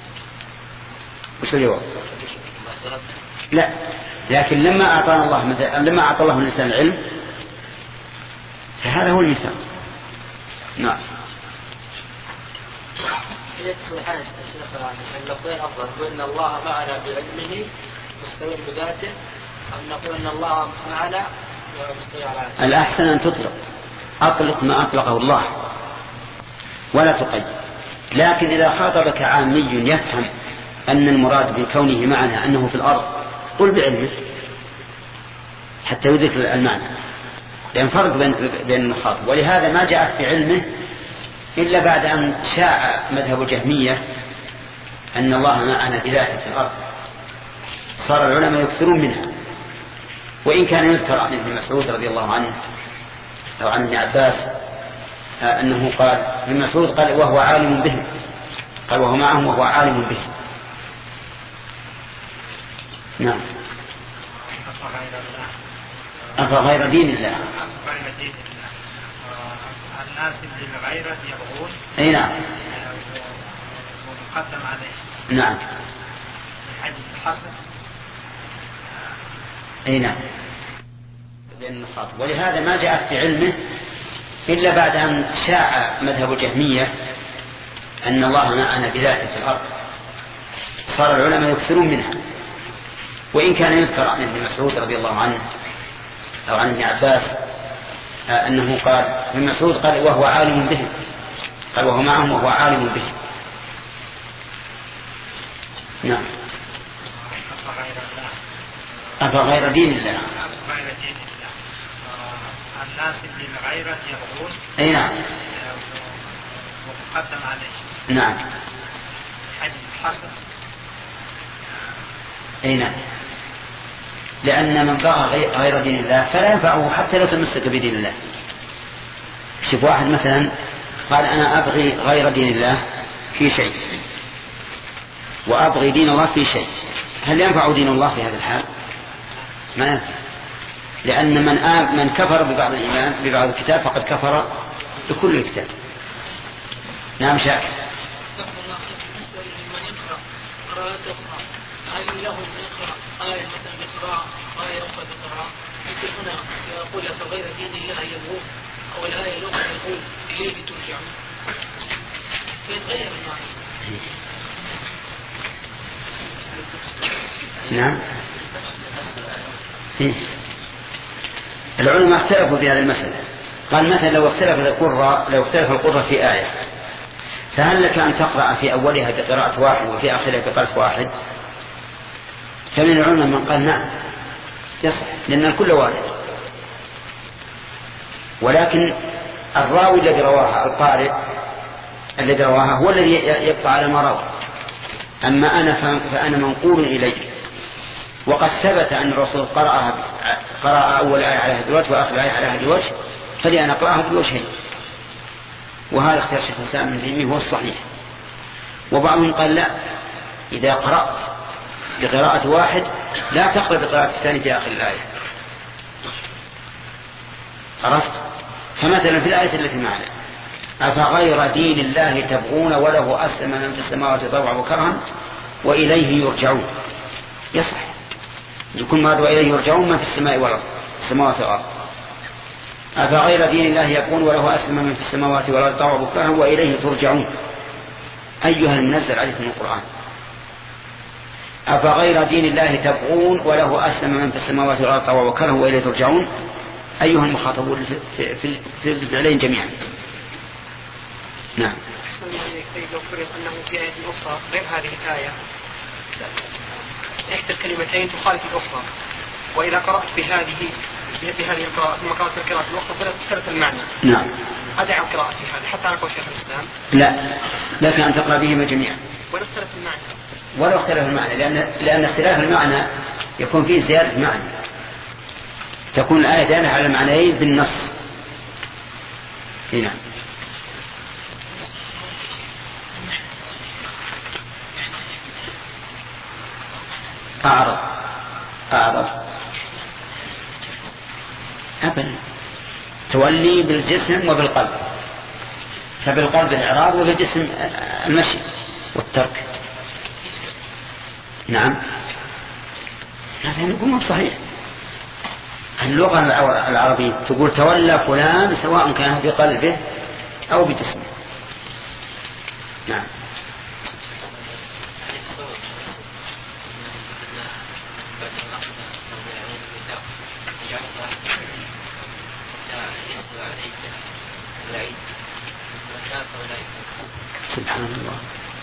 وش الجواب؟ لا، لكن لما أعطانا الله مثلا لما أعطى الله الإنسان العلم فهذا هو الميثاق. نعم. إذا تصلحان الشيخ أن نقول أفضل أن الله معنا بعلمه مستوى بذاته أم نقول أن الله معنا ومستوى على عرشه؟ الأحسن أن تطلق، أطلق ما أطلقه الله ولا تقيد. لكن إذا خاطبك عامي يفهم أن المراد بكونه معنا أنه في الأرض قل بعلمه حتى يدرك المعنى، لأن فرق بين المخاطب. ولهذا ما جاءت بعلمه إلا بعد أن شاع مذهب الجهمية أن الله معنا بذاته في الأرض، صار العلماء يكثرون منها. وإن كان يذكر عن ابن مسعود رضي الله عنه أو عن ابن عباس أنه قال، ابن مسعود قال وهو عالم به، قال وهو معهم وهو عالم به. نعم. أفغير دين الله الناس بالغيرة يبغون. أي نعم. ومقدم عليه. نعم. حج الحسن. أي نعم. ولهذا ما جاءت بعلمه إلا بعد أن شاع مذهب الجهمية أن الله معنا بذاته في الأرض، صار العلماء يكثرون منها. وإن كان يذكر عن ابن مسعود رضي الله عنه أو عن ابن عباس أنه قال، ابن مسعود قال وهو عالم به، قال وهو معهم وهو عالم به. نعم. أفغير دين الله الناس بالغيرة يبغون. أي نعم. ومقدم عليه. نعم. حج الحسن. أي نعم. لأن من بغى غير دين الله فلا ينفعه حتى لو تمسك بدين الله. شوف واحد مثلا قال أنا أبغي غير دين الله في شيء وأبغي دين الله في شيء، هل ينفع دين الله في هذا الحال؟ ما ينفع، لأن من آب من كفر ببعض الإيمان ببعض الكتاب فقد كفر بكل الكتاب. نعم شاكر. هل له يقرأ آية مثلا بقراءة آية أخرى بقراءة مثل هنا يقول أفغير دين الله يبغون، أو الآية الأخرى يقول إليه ترجعون، فيتغير المعنى. نعم. العلماء اختلفوا في هذه المسألة. قال مثلا لو اختلف القراء لو اختلف القراء في آية، فهل لك أن تقرأ في أولها بقراءة واحد وفي آخرها بقراءة واحد؟ فمن العلماء من قال نعم يصح، لأن الكل وارد. ولكن الراوي الذي رواها القارئ الذي رواها هو الذي يبقى على ما روى. أما أنا فأنا منقول إليه، وقد ثبت أن الرسول قرأ قرأ أول آية على هذا الوجه وآخر آية على هذا الوجه، فلي أنا أقرأها بالوجهين. وهذا اختيار شيخ الإسلام ابن تيمية هو الصحيح. وبعضهم قال لا، إذا قرأت بقراءة واحد لا تقرأ بقراءة الثاني في آخر الآية. عرفت؟ فمثلا في الآية التي معنا أفغير دين الله تبغون وله أسلم من في السماوات طوعا وكرها وإليه يرجعون، يصح يكون ما وإليه يرجعون ما في السماء والأرض السماوات والأرض. أفغير دين الله يبغون وله أسلم من في السماوات والأرض طوعا وكرها وإليه ترجعون. أيها المنزل عليكم القرآن. أفغير دين الله تبغون وله أسلم من في السماوات والأرض طوعا وكرها وإليه ترجعون. أيها المخاطبون في, في, في الفعلين جميعا. نعم. لو فرض أنه في آية أخرى غير هذه الآية إحدى الكلمتين تخالف الأخرى، وإذا قرأت بهذه بهذه القراءة ثم قرأت القراءة الأخرى فلا المعنى. نعم. أدعم قراءتي هذه حتى أنا أقول شيخ الإسلام. لا، لكن أن تقرأ بهما جميعا. ولا اختلف المعنى. ولا اختلف المعنى، لأن لأن اختلاف المعنى يكون فيه زيادة معنى. تكون الآية دالة على المعنيين بالنص. هنا. أعرض أعرض أبدا، تولي بالجسم وبالقلب، فبالقلب الإعراض وبالجسم المشي والترك. نعم. هذا نقول صحيح. اللغة العربية تقول تولى فلان سواء كان بقلبه أو بجسمه. نعم. سبحان الله،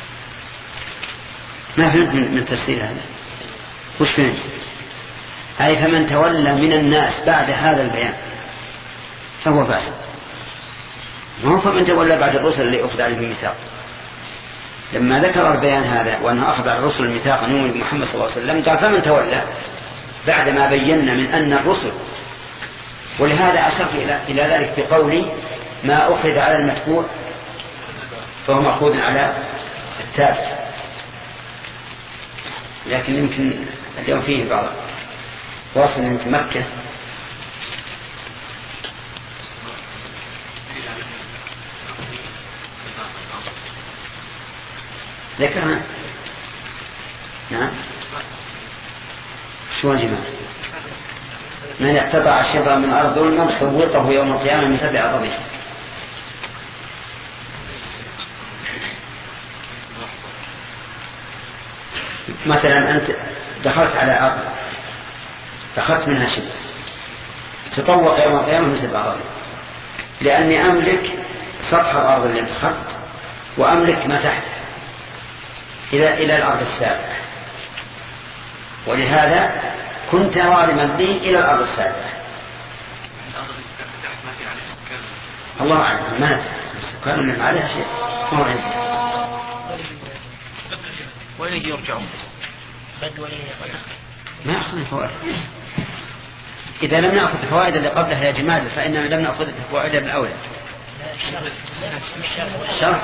ما فهمت من تفسير هذا. وش فهمت؟ أي فمن تولى من الناس بعد هذا البيان فهو فاسد، ما هو فمن تولى بعد الرسل اللي أخذ عليه الميثاق. لما ذكر البيان هذا وأنه أخذ على الرسل الميثاق أن يؤمنوا بمحمد صلى الله عليه وسلم قال فمن تولى بعد ما بينا من أن الرسل، ولهذا أشرت إلى ذلك بقولي ما أخذ على المتبوع فهو مأخوذ على التابع، لكن يمكن اليوم فيه بعض واصل من مكة ذكرنا. نعم، شو الجماعة؟ من اعتبع الشبه من أرض ظلما حوطه يوم القيامة من سبع أرضه. مثلا أنت دخلت على أرض دخلت منها شبه، تطوق يوم القيامة من سبع أرضه، لأني أملك سطح الأرض اللي دخلت وأملك ما تحته إلى إلى الأرض السابعة، ولهذا كنت ظالما بي إلى الأرض السابعة. الله أعلم، ما كانوا من عليها شيء ما هو عندي. وين يرجعون؟ ما أخذ الفوائد. إذا لم نأخذ الفوائد اللي قبلها يا جمال فإننا لم نأخذ الفوائد من أولى. الشرح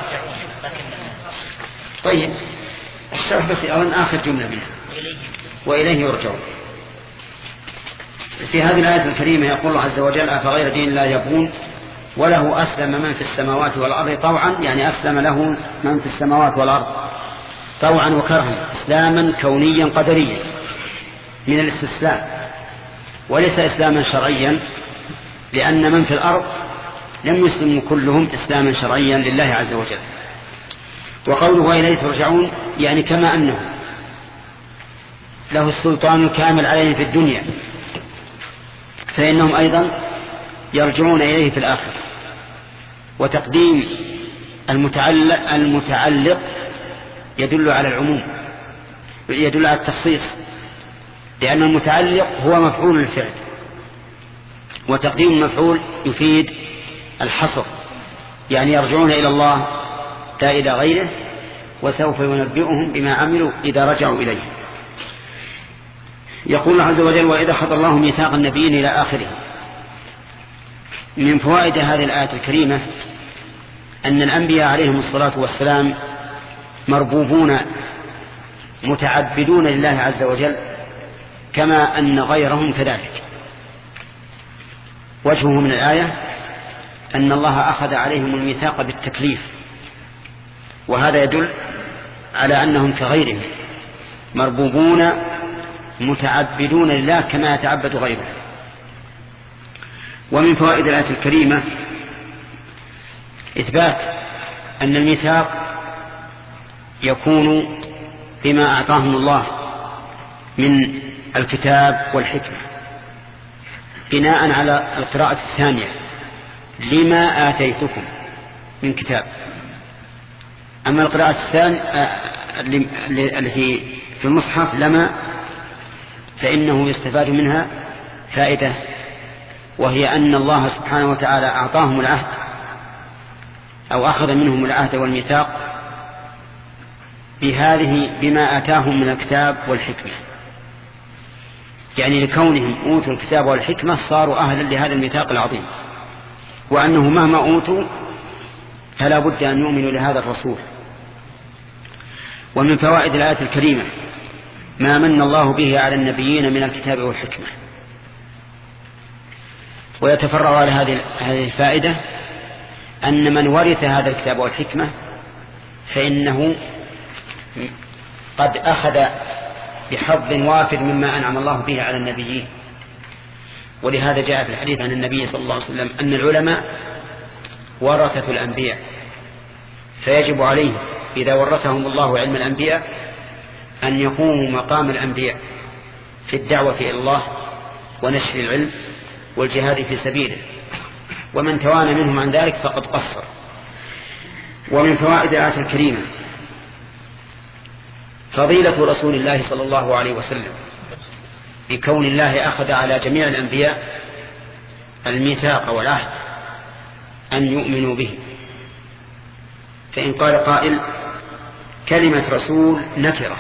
طيب، الشرح بس أولا آخر جملة منها وإليه يرجعون. في هذه الآية الكريمة يقول الله عز وجل أفغير دين الله يبغون وله أسلم من في السماوات والأرض طوعا، يعني أسلم له من في السماوات والأرض طوعا وكرها، إسلاما كونيا قدريا من الاستسلام، وليس إسلاما شرعيا، لأن من في الأرض لم يسلموا كلهم إسلاما شرعيا لله عز وجل. وقوله وإليه ترجعون يعني كما أنه له السلطان الكامل عليهم في الدنيا فإنهم أيضا يرجعون إليه في الآخرة. وتقديم المتعلق, المتعلق يدل على العموم، يدل على التخصيص، لأن المتعلق هو مفعول الفعل، وتقديم المفعول يفيد الحصر، يعني يرجعون إلى الله لا إلى غيره، وسوف ينبئهم بما عملوا إذا رجعوا إليه. يقول الله عز وجل وإذا أخذ الله ميثاق النبيين إلى آخره. من فوائد هذه الآية الكريمة أن الأنبياء عليهم الصلاة والسلام مربوبون متعبدون لله عز وجل كما أن غيرهم كذلك. وجهه من الآية أن الله أخذ عليهم الميثاق بالتكليف، وهذا يدل على أنهم كغيرهم مربوبون متعبدون لله كما يتعبد غيره. ومن فوائد الآية الكريمة إثبات أن الميثاق يكون بما أعطاهم الله من الكتاب والحكمة، بناء على القراءة الثانية لما آتيتكم من كتاب. أما القراءة الثانية التي في المصحف لما، فإنه يستفاد منها فائدة، وهي أن الله سبحانه وتعالى أعطاهم العهد أو أخذ منهم العهد والميثاق بهذه بما آتاهم من الكتاب والحكمة، يعني لكونهم أوتوا الكتاب والحكمة صاروا أهلا لهذا الميثاق العظيم، وأنه مهما أوتوا فلا بد أن يؤمنوا لهذا الرسول. ومن فوائد الآية الكريمة ما من الله به على النبيين من الكتاب والحكمة. ويتفرع على هذه الفائدة أن من ورث هذا الكتاب والحكمة فإنه قد أخذ بحظ وافر مما أنعم الله به على النبيين. ولهذا جاء في الحديث عن النبي صلى الله عليه وسلم أن العلماء ورثة الأنبياء، فيجب عليهم إذا ورثهم الله علم الأنبياء أن يقوموا مقام الأنبياء في الدعوة إلى الله ونشر العلم والجهاد في سبيله، ومن توانى منهم عن ذلك فقد قصر. ومن فوائد الآية الكريمة فضيلة رسول الله صلى الله عليه وسلم بكون الله أخذ على جميع الأنبياء الميثاق والعهد أن يؤمنوا به. فإن قال قائل كلمة رسول نكرة،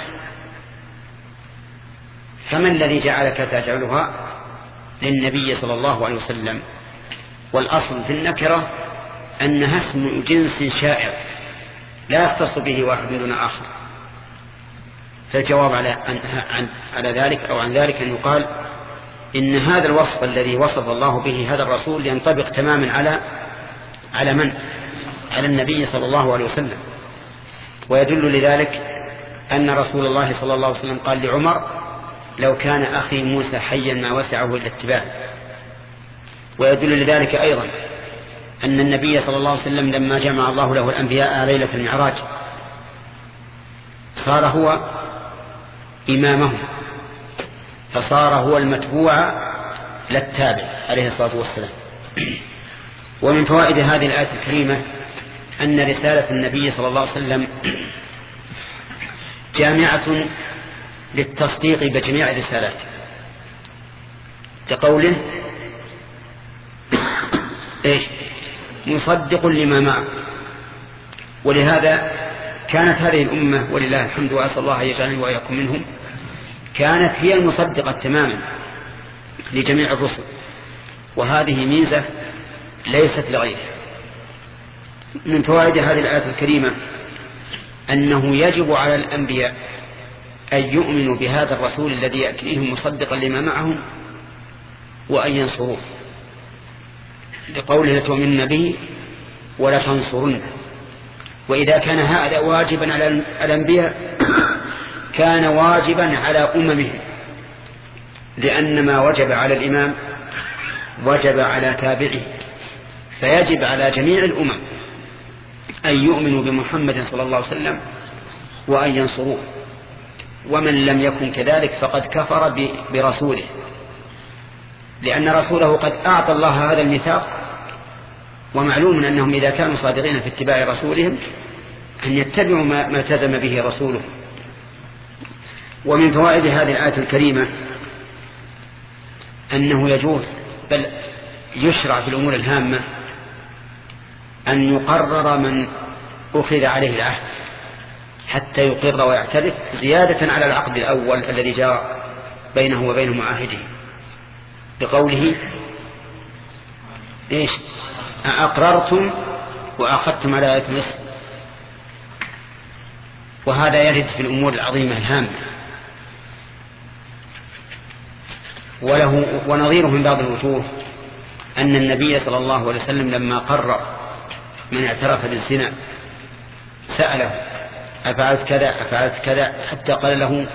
فما الذي جعلك تجعلها للنبي صلى الله عليه وسلم؟ والأصل في النكرة أنها اسم جنس شائع لا يختص به واحد دون آخر. فالجواب على, عن على ذلك أو عن ذلك أن يقال إن هذا الوصف الذي وصف الله به هذا الرسول ينطبق تماما على على من؟ على النبي صلى الله عليه وسلم. ويدل لذلك أن رسول الله صلى الله عليه وسلم قال لعمر لو كان أخي موسى حيا ما وسعه إلا اتباعه. ويدل لذلك أيضا أن النبي صلى الله عليه وسلم لما جمع الله له الأنبياء ليلة المعراج صار هو إمامهم، فصار هو المتبوع لا التابع عليه الصلاة والسلام. ومن فوائد هذه الآية الكريمة أن رسالة النبي صلى الله عليه وسلم جامعة للتصديق بجميع الرسالات، كقوله إيش مصدق لما معه. ولهذا كانت هذه الأمة ولله الحمد وأسأل الله أن يجعلني وإياكم منهم كانت هي المصدقة تماما لجميع الرسل، وهذه ميزة ليست لغيره. من فوائد هذه الآية الكريمة أنه يجب على الأنبياء أن يؤمنوا بهذا الرسول الذي يأتيهم مصدقا لما معهم وأن ينصروه، لقوله لتؤمنن به ولا تنصرنه. وإذا كان هذا واجبا على الأنبياء كان واجبا على أممهم، لأن ما وجب على الإمام وجب على تابعه، فيجب على جميع الأمم أن يؤمنوا بمحمد صلى الله عليه وسلم وأن ينصروه. ومن لم يكن كذلك فقد كفر برسوله، لأن رسوله قد أعطى الله هذا الميثاق، ومعلوم أنهم إذا كانوا صادقين في اتباع رسولهم أن يتبعوا ما التزم به رسوله. ومن فوائد هذه الآية الكريمة أنه يجوز بل يشرع في الأمور الهامة أن يقرر من أخذ عليه العهد حتى يقر ويعترف، زيادة على العقد الأول الذي جاء بينه وبين معاهده، بقوله إيش أقررتم وأخذتم على آية مصر. وهذا يرد في الأمور العظيمة الهامة. وله ونظيره من بعض الوجوه أن النبي صلى الله عليه وسلم لما قرر من اعترف بالزنا سأله أفعلت كذا أفعلت كذا، حتى قال له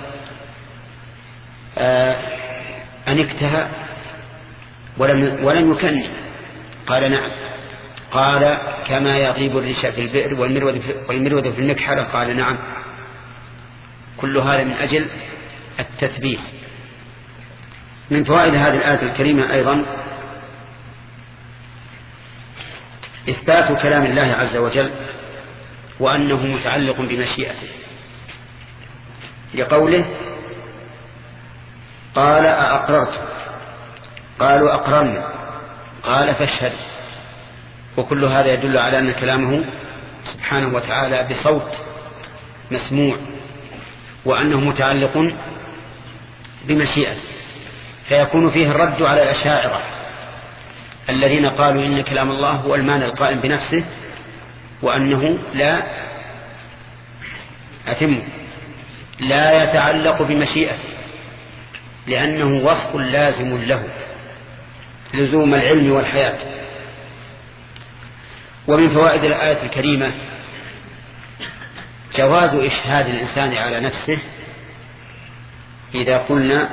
آه أنكتها ولم, ولم يكن، قال نعم. قال كما يغيب الريش في البئر والمرود في المكحلة، قال نعم. كل هذا من أجل التثبيت. من فوائد هذه الآية الكريمة أيضا إثبات كلام الله عز وجل وأنه متعلق بمشيئته، لقوله قال أأقررت، قالوا أقررنا، قال فاشهد. وكل هذا يدل على أن كلامه سبحانه وتعالى بصوت مسموع، وأنه متعلق بمشيئته، فيكون فيه الرد على الأشاعرة الذين قالوا إن كلام الله هو المعنى القائم بنفسه، وأنه لا أتم لا يتعلق بمشيئته، لأنه وصف لازم له لزوم العلم والحياة. ومن فوائد الآية الكريمة جواز إشهاد الإنسان على نفسه إذا قلنا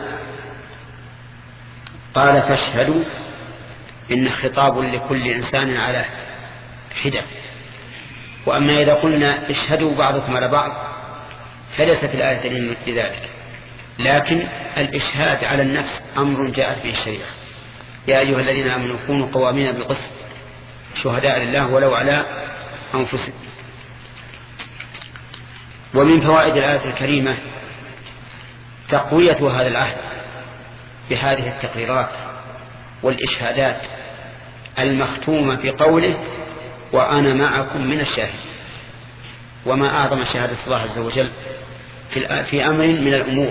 قال فاشهدوا إن خطاب لكل إنسان على حدة. وأما إذا قلنا اشهدوا بعضكم على بعض فليس في الآية دليل لذلك، لكن الإشهاد على النفس أمر جاءت به الشريعة. يا أيها الذين آمنوا كونوا قوامين بالقسط شهداء لله ولو على أنفسكم. ومن فوائد الآية الكريمة تقوية هذا العهد بهذه التقريرات والإشهادات المختومة في قوله وأنا معكم من الشاهدين. وما أعظم شهادة الله عز وجل في أمر من الأمور.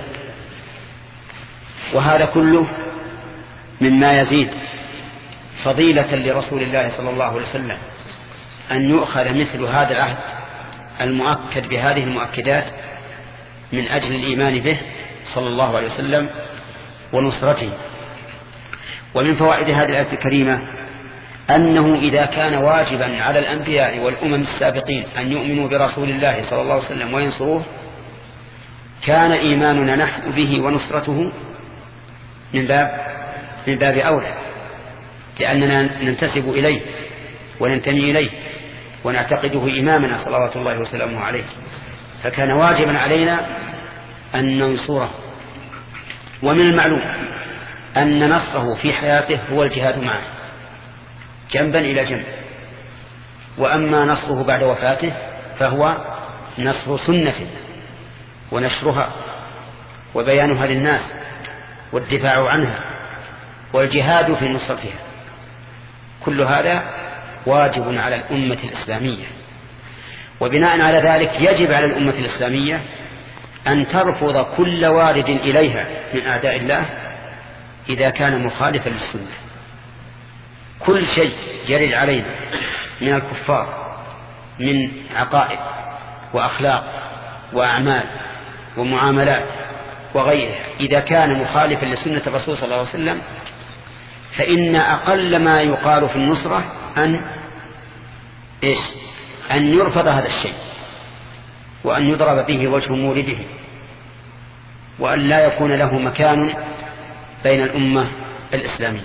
وهذا كله مما يزيد فضيلة لرسول الله صلى الله عليه وسلم أن يؤخذ مثل هذا العهد المؤكد بهذه المؤكدات من أجل الإيمان به صلى الله عليه وسلم ونصرته. ومن فوائد هذه الآية الكريمة أنه إذا كان واجبا على الأنبياء والأمم السابقين أن يؤمنوا برسول الله صلى الله عليه وسلم وينصروه، كان إيماننا نحن به ونصرته من باب من باب أولى، لأننا ننتسب إليه وننتمي إليه ونعتقده إمامنا صلوات الله وسلامه عليه، فكان واجبا علينا أن ننصره. ومن المعلوم أن نصره في حياته هو الجهاد معه جنبا إلى جنب، وأما نصره بعد وفاته فهو نصر سنته ونشرها وبيانها للناس والدفاع عنها والجهاد في نصرتها. كل هذا واجب على الأمة الإسلامية، وبناء على ذلك يجب على الأمة الإسلامية أن ترفض كل وارد إليها من أعداء الله إذا كان مخالفا للسنة. كل شيء يرد علينا من الكفار من عقائد وأخلاق وأعمال ومعاملات وغيرها إذا كان مخالفا لسنة الرسول صلى الله عليه وسلم، فإن أقل ما يقال في النصرة أن إيش أن يرفض هذا الشيء وأن يضرب به وجه مورده وأن لا يكون له مكان بين الأمة الإسلامية.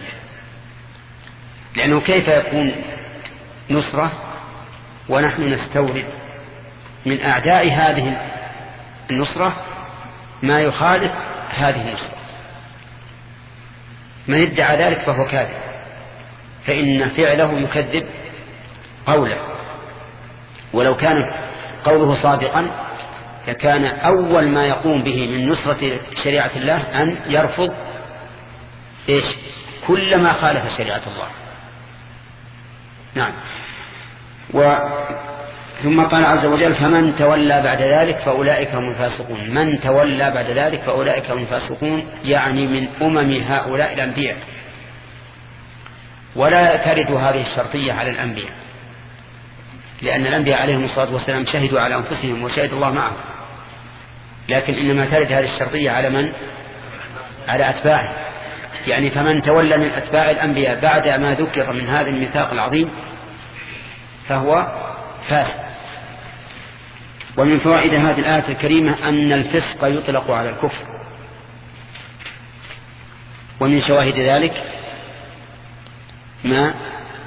لأنه كيف يكون نصرة ونحن نستورد من أعداء هذه النصرة ما يخالف هذه النصرة؟ من ادعى ذلك فهو كاذب، فإن فعله يكذب قوله. ولو كان قوله صادقا فكان أول ما يقوم به من نصرة شريعة الله أن يرفض إيش كل ما خالف شريعة الله. نعم. و ثم قال عز وجل فمن تولى بعد ذلك فأولئك هم الفاسقون. من تولى بعد ذلك فأولئك هم الفاسقون، يعني من أمم هؤلاء الأنبياء. ولا ترد هذه الشرطية على الأنبياء، لأن الأنبياء عليهم الصلاة والسلام شهدوا على أنفسهم وشهد الله معهم، لكن إنما ترد هذه الشرطية على من؟ على أتباعه. يعني فمن تولى من أتباع الأنبياء بعد ما ذكر من هذا الميثاق العظيم فهو فاسق. ومن فوائد هذه الآية الكريمة أن الفسق يطلق على الكفر. ومن شواهد ذلك ما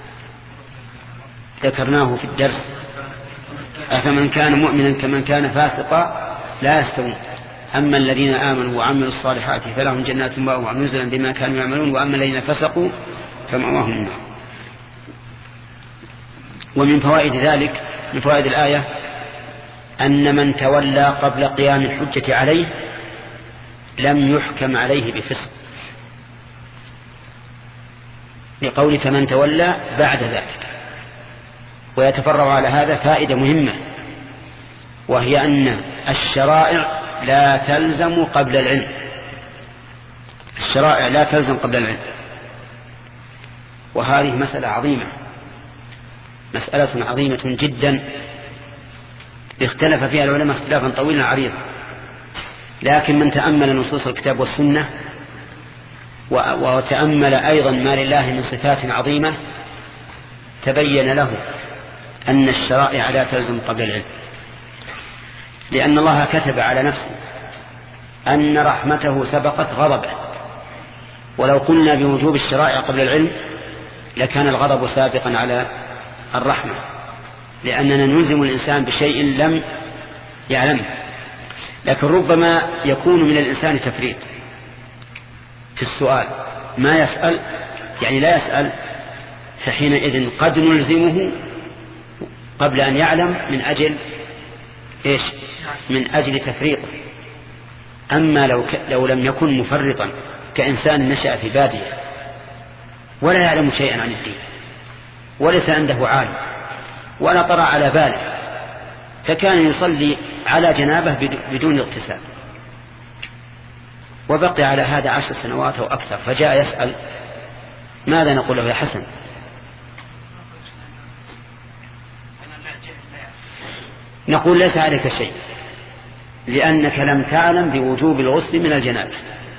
ذكرناه في الدرس أفمن كان مؤمنا كمن كان فاسقا لا يستوون، أما الذين آمنوا وعملوا الصالحات فلهم جنات مأوى نزلا بما كانوا يعملون وأما الذين فسقوا فمأواهم النار. ومن فوائد ذلك من فوائد الآية أن من تولى قبل قيام الحجة عليه لم يحكم عليه بفسق، لقول فمن تولى بعد ذلك. ويتفرع على هذا فائدة مهمة، وهي أن الشرائع لا تلزم قبل العلم. الشرائع لا تلزم قبل العلم، وهذه مسألة عظيمة، مسألة عظيمة جدا اختلف فيها العلماء اختلافا طويلا عريضا، لكن من تأمل نصوص الكتاب والسنة وتأمل أيضا ما لله من صفات عظيمة تبين له أن الشرائع لا تلزم قبل العلم، لأن الله كتب على نفسه أن رحمته سبقت غضبه. ولو قلنا بوجوب الشرائع قبل العلم لكان الغضب سابقا على الرحمة، لأننا نلزم الإنسان بشيء لم يعلمه. لكن ربما يكون من الإنسان تفريط في السؤال، ما يسأل يعني لا يسأل، فحينئذ قد نلزمه قبل أن يعلم من أجل إيش؟ من أجل تفريطه. أما لو, ك... لو لم يكن مفرطا كإنسان نشأ في بادية ولا يعلم شيئا عن الدين وليس عنده عالم ولا طرأ على باله، فكان يصلي على جنابه بدون اغتسال وبقي على هذا عشر سنوات أو أكثر، فجاء يسأل، ماذا نقول له يا حسن؟ نقول ليس عليك شيء، لأنك لم تعلم بوجوب الغسل من الجنابة.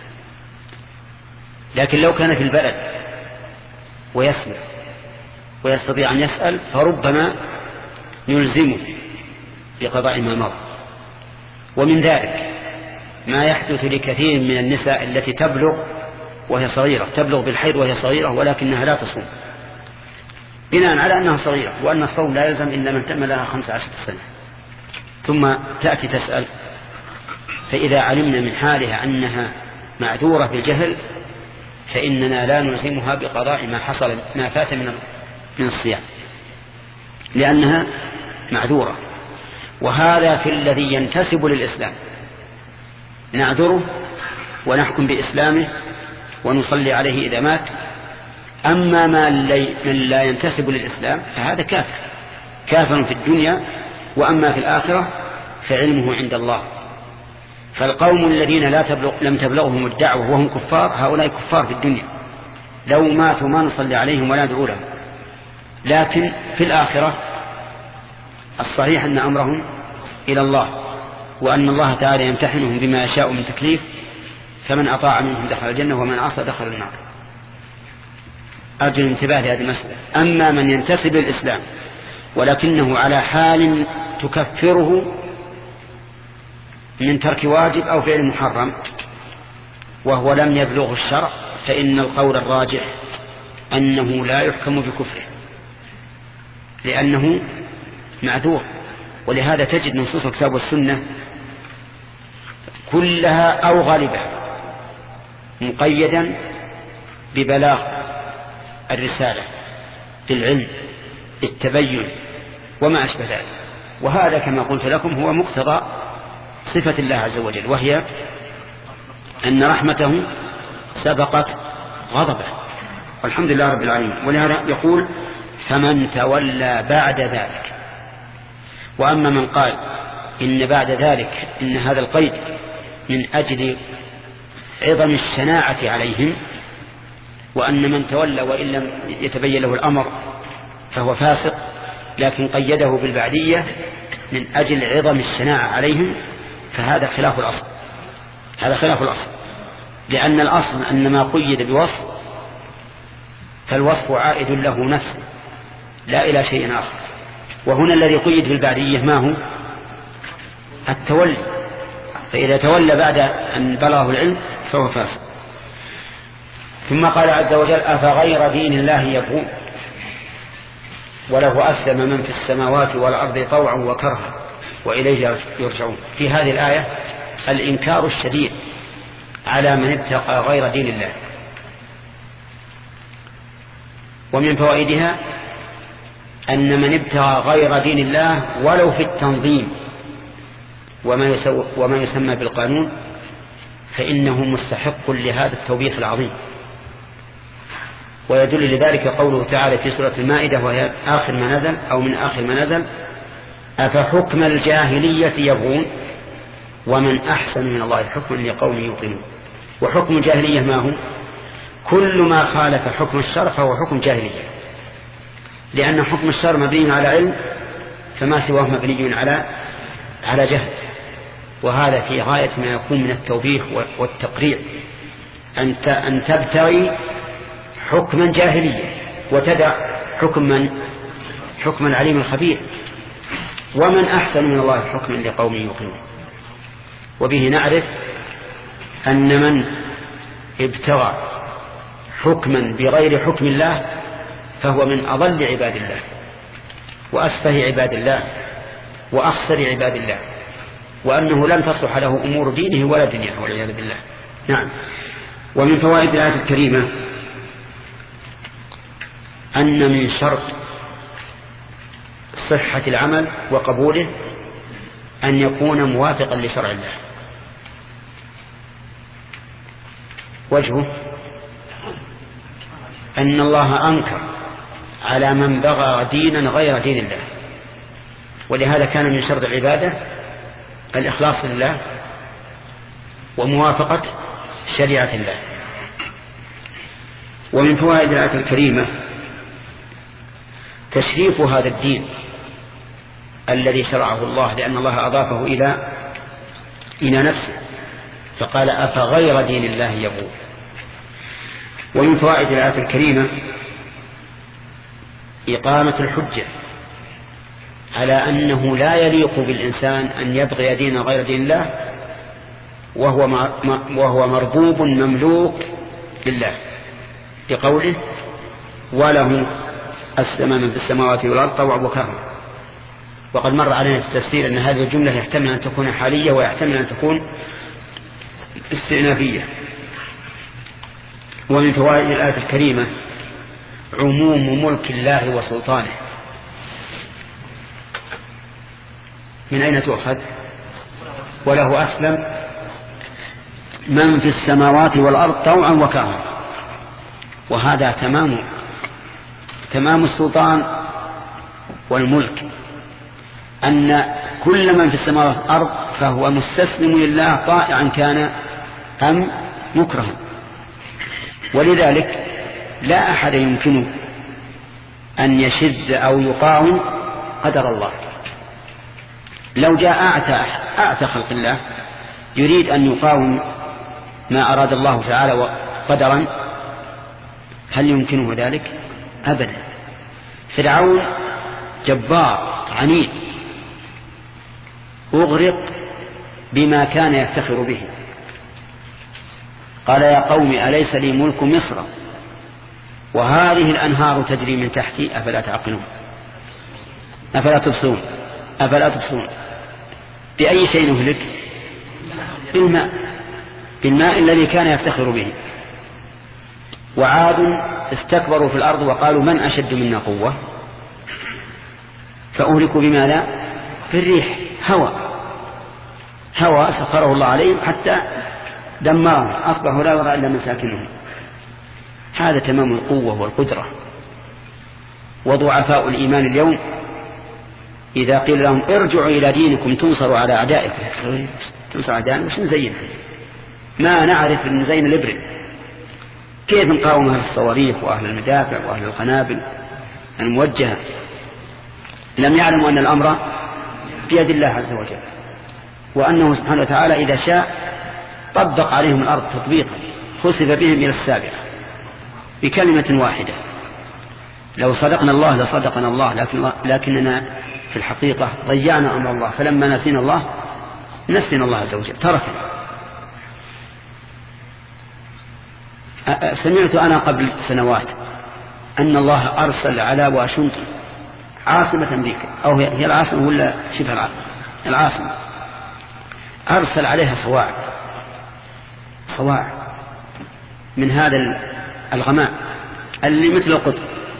لكن لو كان في البلد ويسمع ويستطيع أن يسأل فربما يلزمه بقضاء ما مضى. ومن ذلك ما يحدث لكثير من النساء التي تبلغ وهي صغيرة، تبلغ بالحيض وهي صغيرة ولكنها لا تصوم، بناء على أنها صغيرة وأن الصوم لا يلزم إلا من تم لها خمس عشرة سنة، ثم تأتي تسأل. فإذا علمنا من حالها أنها معذورة بالجهل فإننا لا نلزمها بقضاء ما حصل ما فات من من الصيام، لأنها معذورة. وهذا في الذي ينتسب للإسلام، نعذره ونحكم بإسلامه ونصلي عليه إذا مات. أما من لا ينتسب للإسلام فهذا كافر، كافر في الدنيا، وأما في الآخرة فعلمه عند الله. فالقوم الذين لا تبلغ لم تبلغهم الدعوة وهم كفار، هؤلاء كفار في الدنيا، لو ماتوا ما نصلي عليهم ولا ندعو لهم. لكن في الآخرة الصحيح أن أمرهم إلى الله، وأن الله تعالى يمتحنهم بما يشاء من تكليف، فمن أطاع منهم دخل الجنة ومن عصى دخل النار. أرجو الانتباه لهذه المسألة. أما من ينتسب للإسلام ولكنه على حال تكفره من ترك واجب أو فعل محرم وهو لم يبلغ الشرع، فإن القول الراجح أنه لا يحكم بكفره لأنه معذور. ولهذا تجد نصوص الكتاب والسنة كلها أو غالبها مقيدا ببلاغ الرسالة، بالعلم، بالتبين وما أشبه ذلك. وهذا كما قلت لكم هو مقتضى صفة الله عز وجل، وهي أن رحمته سبقت غضبه، والحمد لله رب العالمين. ولهذا يقول فمن تولى بعد ذلك. وأما من قال إن بعد ذلك إن هذا القيد من أجل عظم الشناعة عليهم، وأن من تولى وإن لم يتبين له الأمر فهو فاسق، لكن قيده بالبعدية من أجل عظم الشناعة عليهم، فهذا خلاف الأصل. هذا خلاف الأصل، لأن الأصل أن ما قيد بوصف فالوصف عائد له نفسه لا إلى شيء آخر. وهنا الذي قيد بالبعدية ما هو؟ التولي، فإذا تولى بعد أن بلغه العلم فهو فاسق. ثم قال عز وجل أفغير دين الله يبغون وله أسلم من في السماوات والأرض طوعا وكرها وإليه يرجعون. في هذه الآية الإنكار الشديد على من ابتغى غير دين الله. ومن فوائدها أن من ابتغى غير دين الله ولو في التنظيم وما, وما يسمى بالقانون فإنه مستحق لهذا التوبيخ العظيم. ويدل لذلك قوله تعالى في سورة المائدة وهي آخر ما نزل أو من آخر ما نزل أفحكم الجاهلية يبغون ومن أحسن من الله حكما لقوم يوقنون. وحكم الجاهلية ما هو؟ كل ما خالف حكم الشرع فهو حكم جاهلية، لأن حكم الشرع مبني على علم فما سواه مبني على على جهل. وهذا في غاية ما يكون من التوبيخ والتقريع، أن أن تبتغي حكما جاهليا وتدع حكم من حكم العليم الخبير. ومن أحسن من الله حكما لقوم يوقنون. وبه نعرف أن من ابتغى حكما بغير حكم الله فهو من أضل عباد الله وأسفه عباد الله وأخسر عباد الله. وأنه لن تصلح له أمور دينه ولا دنياه والعياذ بالله. نعم. ومن فوائد الآية الكريمة أن من شرط صحة العمل وقبوله أن يكون موافقا لشرع الله. وجهه أن الله أنكر على من بغى دينا غير دين الله، ولهذا كان من شرط العبادة الإخلاص لله وموافقة شريعة الله. ومن فوائد الآية الكريمة تشريف هذا الدين الذي شرعه الله، لأن الله أضافه إلى إلى نفسه فقال أفغير دين الله يبغون. ومن فوائد الآية الكريمة إقامة الحجة على أنه لا يليق بالإنسان أن يبغي دينا غير دين الله وهو وهو مربوب مملوك لله، بقوله وله أسلم من في السماوات والأرض طوعا وكرها. وقد مر علينا في التفسير أن هذه الجملة يحتمل أن تكون حالية ويحتمل أن تكون استئنافية. ومن فوائد الآية الكريمة عموم ملك الله وسلطانه. من أين تؤخذ؟ وله أسلم من في السماوات والأرض طوعا وكرها. وهذا تمام تمام السلطان والملك، أن كل من في السماوات والأرض فهو مستسلم لله طائعا كان أم مكرها. ولذلك لا أحد يمكنه أن يشذ أو يقاوم قدر الله. لو جاء أعتى, أعتى خلق الله يريد أن يقاوم ما أراد الله تعالى قدرا، هل يمكنه ذلك؟ أبدا. فرعون جبار عنيد أغرق بما كان يفتخر به، قال يا قوم أليس لي ملك مصر وهذه الأنهار تجري من تحتي أفلا تعقلون أفلا تبصرون أفلا تبصرون. بأي شيء نهلك؟ بالماء بالماء الذي كان يفتخر به. وعاد استكبروا في الأرض وقالوا من أشد منا قوة فأهلكوا بما لا بالريح هوى هوى سخره الله عليهم حتى دمرهم أصبحوا لا يرى إلا مساكنهم. هذا تمام القوة والقدرة. وضعفاء الإيمان اليوم إذا قيل لهم ارجعوا إلى دينكم تنصروا على أعدائكم، تنصروا على أعدائنا وش نزين؟ ما نعرف أن زين الإبرة. كيف نقاوم أهل الصواريخ وأهل المدافع وأهل القنابل الموجهة؟ لم يعلموا أن الأمر بيد الله عز وجل، وأنه سبحانه وتعالى إذا شاء طبق عليهم الأرض تطبيقا خسف بهم إلى السابعة بكلمة واحدة. لو صدقنا الله لصدقنا الله، لكن لكننا في الحقيقة ضيعنا أمر الله، فلما نسينا الله نسينا الله عز وجل تركنا. سمعت أنا قبل سنوات أن الله أرسل على واشنطن عاصمة أمريكا، أو هي العاصمة ولا شبه العاصمة العاصمة أرسل عليها صواعق صواعق من هذا الغماء اللي مثل القطر،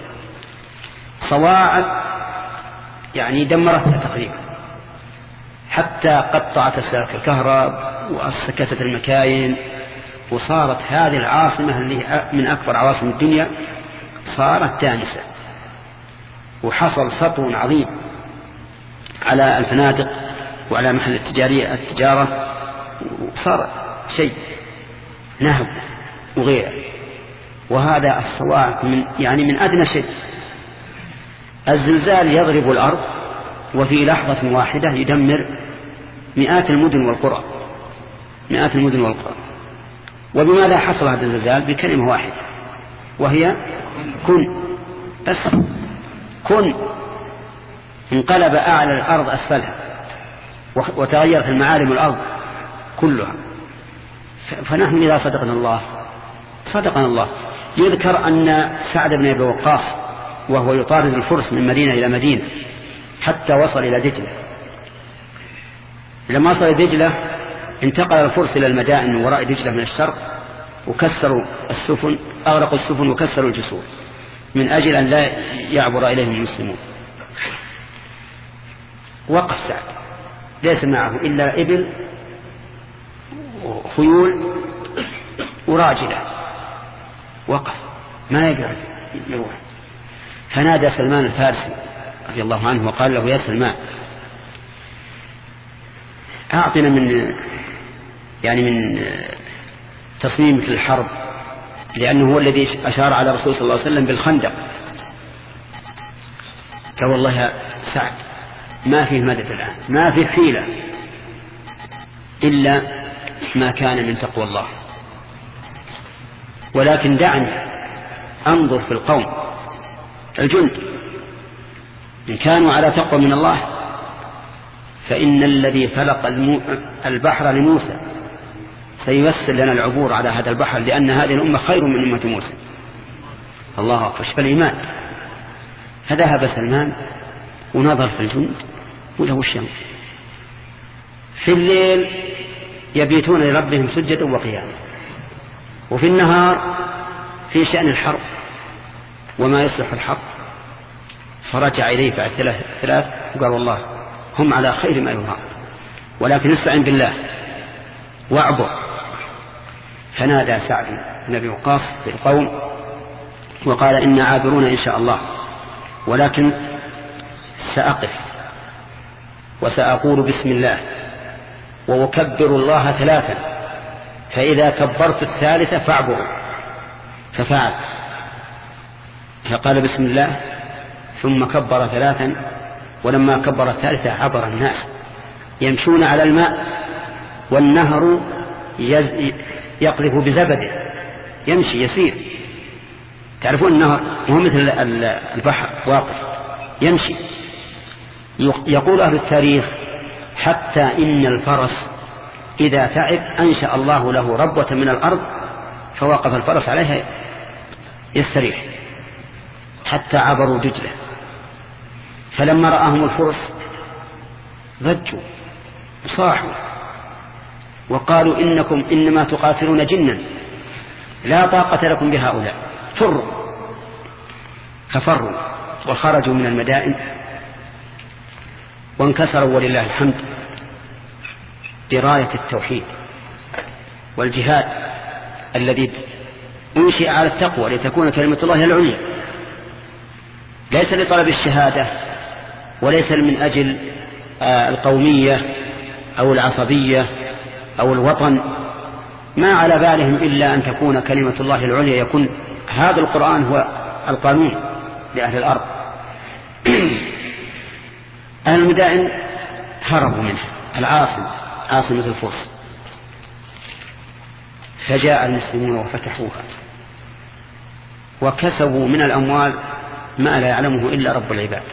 صواعق يعني دمرتها تقريبا حتى قطعت سلك الكهرباء وسكتت المكاين، وصارت هذه العاصمة اللي من أكبر عواصم الدنيا صارت تانسة، وحصل سطو عظيم على الفنادق وعلى محل التجارية التجارة، وصار شيء نهب وغيره. وهذا الصواعق من يعني من أدنى شيء. الزلزال يضرب الأرض وفي لحظة واحدة يدمر مئات المدن والقرى مئات المدن والقرى. وبماذا حصل هذا الزلزال؟ بكلمة واحدة وهي كن. بس كن. انقلب أعلى الأرض أسفلها وتغيرت المعالم الأرض كلها. فنحن إذا صدقنا الله صدقنا الله. يذكر أن سعد بن أبي وقاص وهو يطارد الفرس من مدينة إلى مدينة حتى وصل إلى دجلة، لما وصل دجلة انتقل الفرس إلى المدائن من وراء دجلة من الشرق، وكسروا السفن، أغرقوا السفن وكسروا الجسور من أجل أن لا يعبر إليهم المسلمون. وقف سعد ليس معه إلا إبل وخيول وراجلة، وقف ما يقدر يروح. فنادى سلمان الفارسي رضي الله عنه وقال له: يا سلمان، أعطنا من يعني من تصميمك للحرب، لأنه هو الذي أشار على رسول صلى الله عليه وسلم بالخندق. قال: والله يا سعد ما فيه مدد الآن، ما فيه حيلة إلا ما كان من تقوى الله، ولكن دعني أنظر في القوم الجند إن كانوا على تقوى من الله فإن الذي فلق البحر لموسى سييسر لنا العبور على هذا البحر، لأن هذه الأمة خير من أمة موسى. الله أكبر، فالإيمان. فذهب سلمان ونظر في الجند وله الشمس في الليل يبيتون لربهم سجدا وقياما، وفي النهار في شأن الحرب وما يصلح الحرب. فرجع إليه بعد ثلاث ثلاث وقال: والله هم على خير ما يرام، ولكن استعن بالله واعبر. فنادى سعد بن أبي وقاص بالقوم وقال: إنا عابرون إن شاء الله، ولكن سأقف وسأقول بسم الله وأكبر الله ثلاثا، فإذا كبرت الثالثة فاعبروا. ففعل، فقال بسم الله ثم كبر ثلاثا، ولما كبر الثالثة عبر الناس يمشون على الماء والنهر يقذف بزبده، يمشي يسير. تعرفون النهر هو مثل البحر واقف يمشي. يقول أهل التاريخ: حتى إن الفرس إذا تعب أنشأ الله له ربوة من الأرض فوقف الفرس عليها يستريح، حتى عبروا دجلة. فلما رآهم الفرس ضجوا وصاحوا وقالوا: إنكم إنما تقاتلون جنا، لا طاقة لكم بهؤلاء، فروا. ففروا وخرجوا من المدائن وانكسروا ولله الحمد براية التوحيد والجهاد الذي أنشئ على التقوى لتكون كلمة الله العليا، ليس لطلب الشهادة وليس من أجل القومية أو العصبية أو الوطن، ما على بالهم إلا أن تكون كلمة الله العليا، يكون هذا القرآن هو القانون لأهل الأرض. أهل المدائن هربوا منها، العاصمة عاصمة الفرس، فجاء المسلمون وفتحوها وكسبوا من الأموال ما لا يعلمه إلا رب العباد،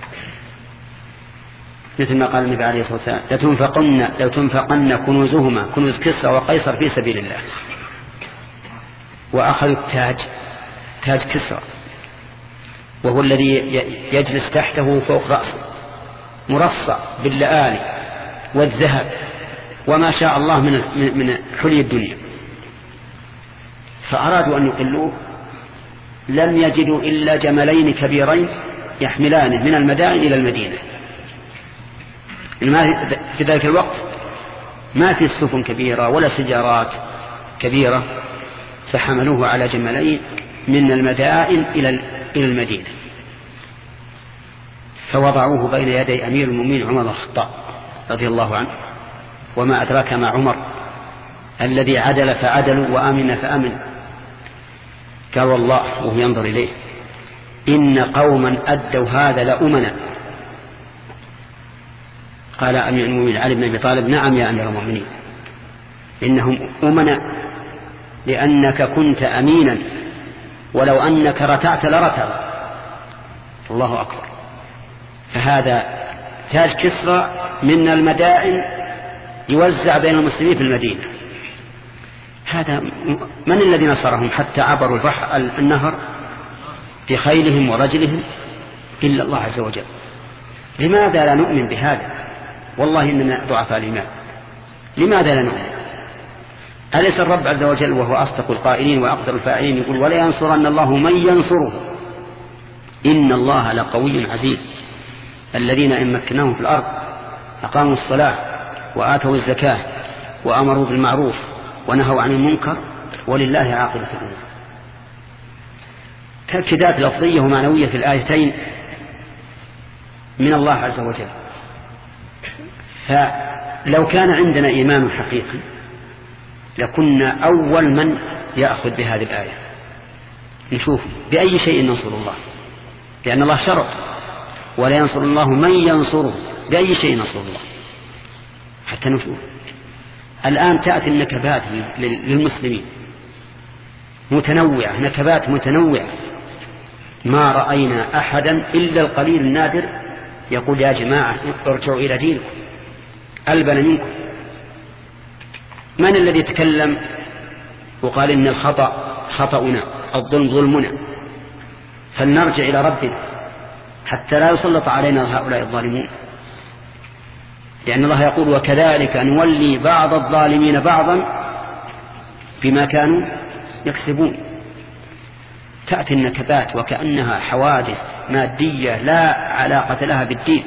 مثل ما قال النبي عليه الصلاة والسلام: لتنفقن, لتنفقن كنوزهما، كنوز كسرى وقيصر، في سبيل الله. وأخذوا التاج، تاج كسرى، وهو الذي يجلس تحته فوق رأسه، مرصع باللآلي والذهب وما شاء الله من من حلي الدنيا. فأرادوا أن يقلوه، لم يجدوا إلا جملين كبيرين يحملانه من المدائن إلى المدينة. في ذلك الوقت ما في سفن كبيرة ولا سجارات كبيرة، فحملوه على جملين من المدائن إلى المدينة، فوضعوه بين يدي أمير المؤمنين عمر بن الخطاب رضي الله عنه. وما أدراك ما عمر الذي عدل فعدلوا وآمن فآمن. قال والله وهو ينظر إليه: إن قوما أدوا هذا لأمنا. قال أمير المؤمنين علي بن أبي طالب: نعم يا أمير المؤمنين، إنهم أمنا لأنك كنت أمينا، ولو أنك رتعت لرتع. الله أكبر. فهذا تاج كسرى من المدائن يوزع بين المسلمين في المدينة. هذا من الذي نصرهم حتى عبروا البحر النهر بخيلهم ورجلهم؟ إلا الله عز وجل. لماذا لا نؤمن بهذا؟ والله إننا ضعفاء الإيمان. لماذا لا نؤمن؟ أليس الرب عز وجل وهو أصدق القائلين وأقدر الفاعلين يقول ولا ينصرن الله من ينصره إن الله لقوي عزيز. الذين إن مكناهم في الأرض أقاموا الصلاة وآتوا الزكاة وأمروا بالمعروف ونهوا عن المنكر ولله عاقبة الأمور. تأكيدات لفظية ومعنوية في الآيتين من الله عز وجل. فلو كان عندنا إيمان حقيقي لكنا أول من يأخذ بهذه الآية. نشوف بأي شيء ننصر الله، لأن الله شرط ولا ينصر الله من ينصره. بأي شيء ننصر الله حتى نشوف. الآن تأتي النكبات للمسلمين متنوعة، نكبات متنوعة، ما رأينا أحدا إلا القليل النادر يقول يا جماعة ارجعوا إلى دينكم ألبن منكم. من الذي تكلم وقال إن الخطأ خطأنا الظلم ظلمنا فلنرجع إلى ربنا حتى لا يسلط علينا هؤلاء الظالمون؟ لأن الله يقول وكذلك نولي بعض الظالمين بعضا بما كانوا يكسبون. تأتي النكبات وكأنها حوادث مادية لا علاقة لها بالدين،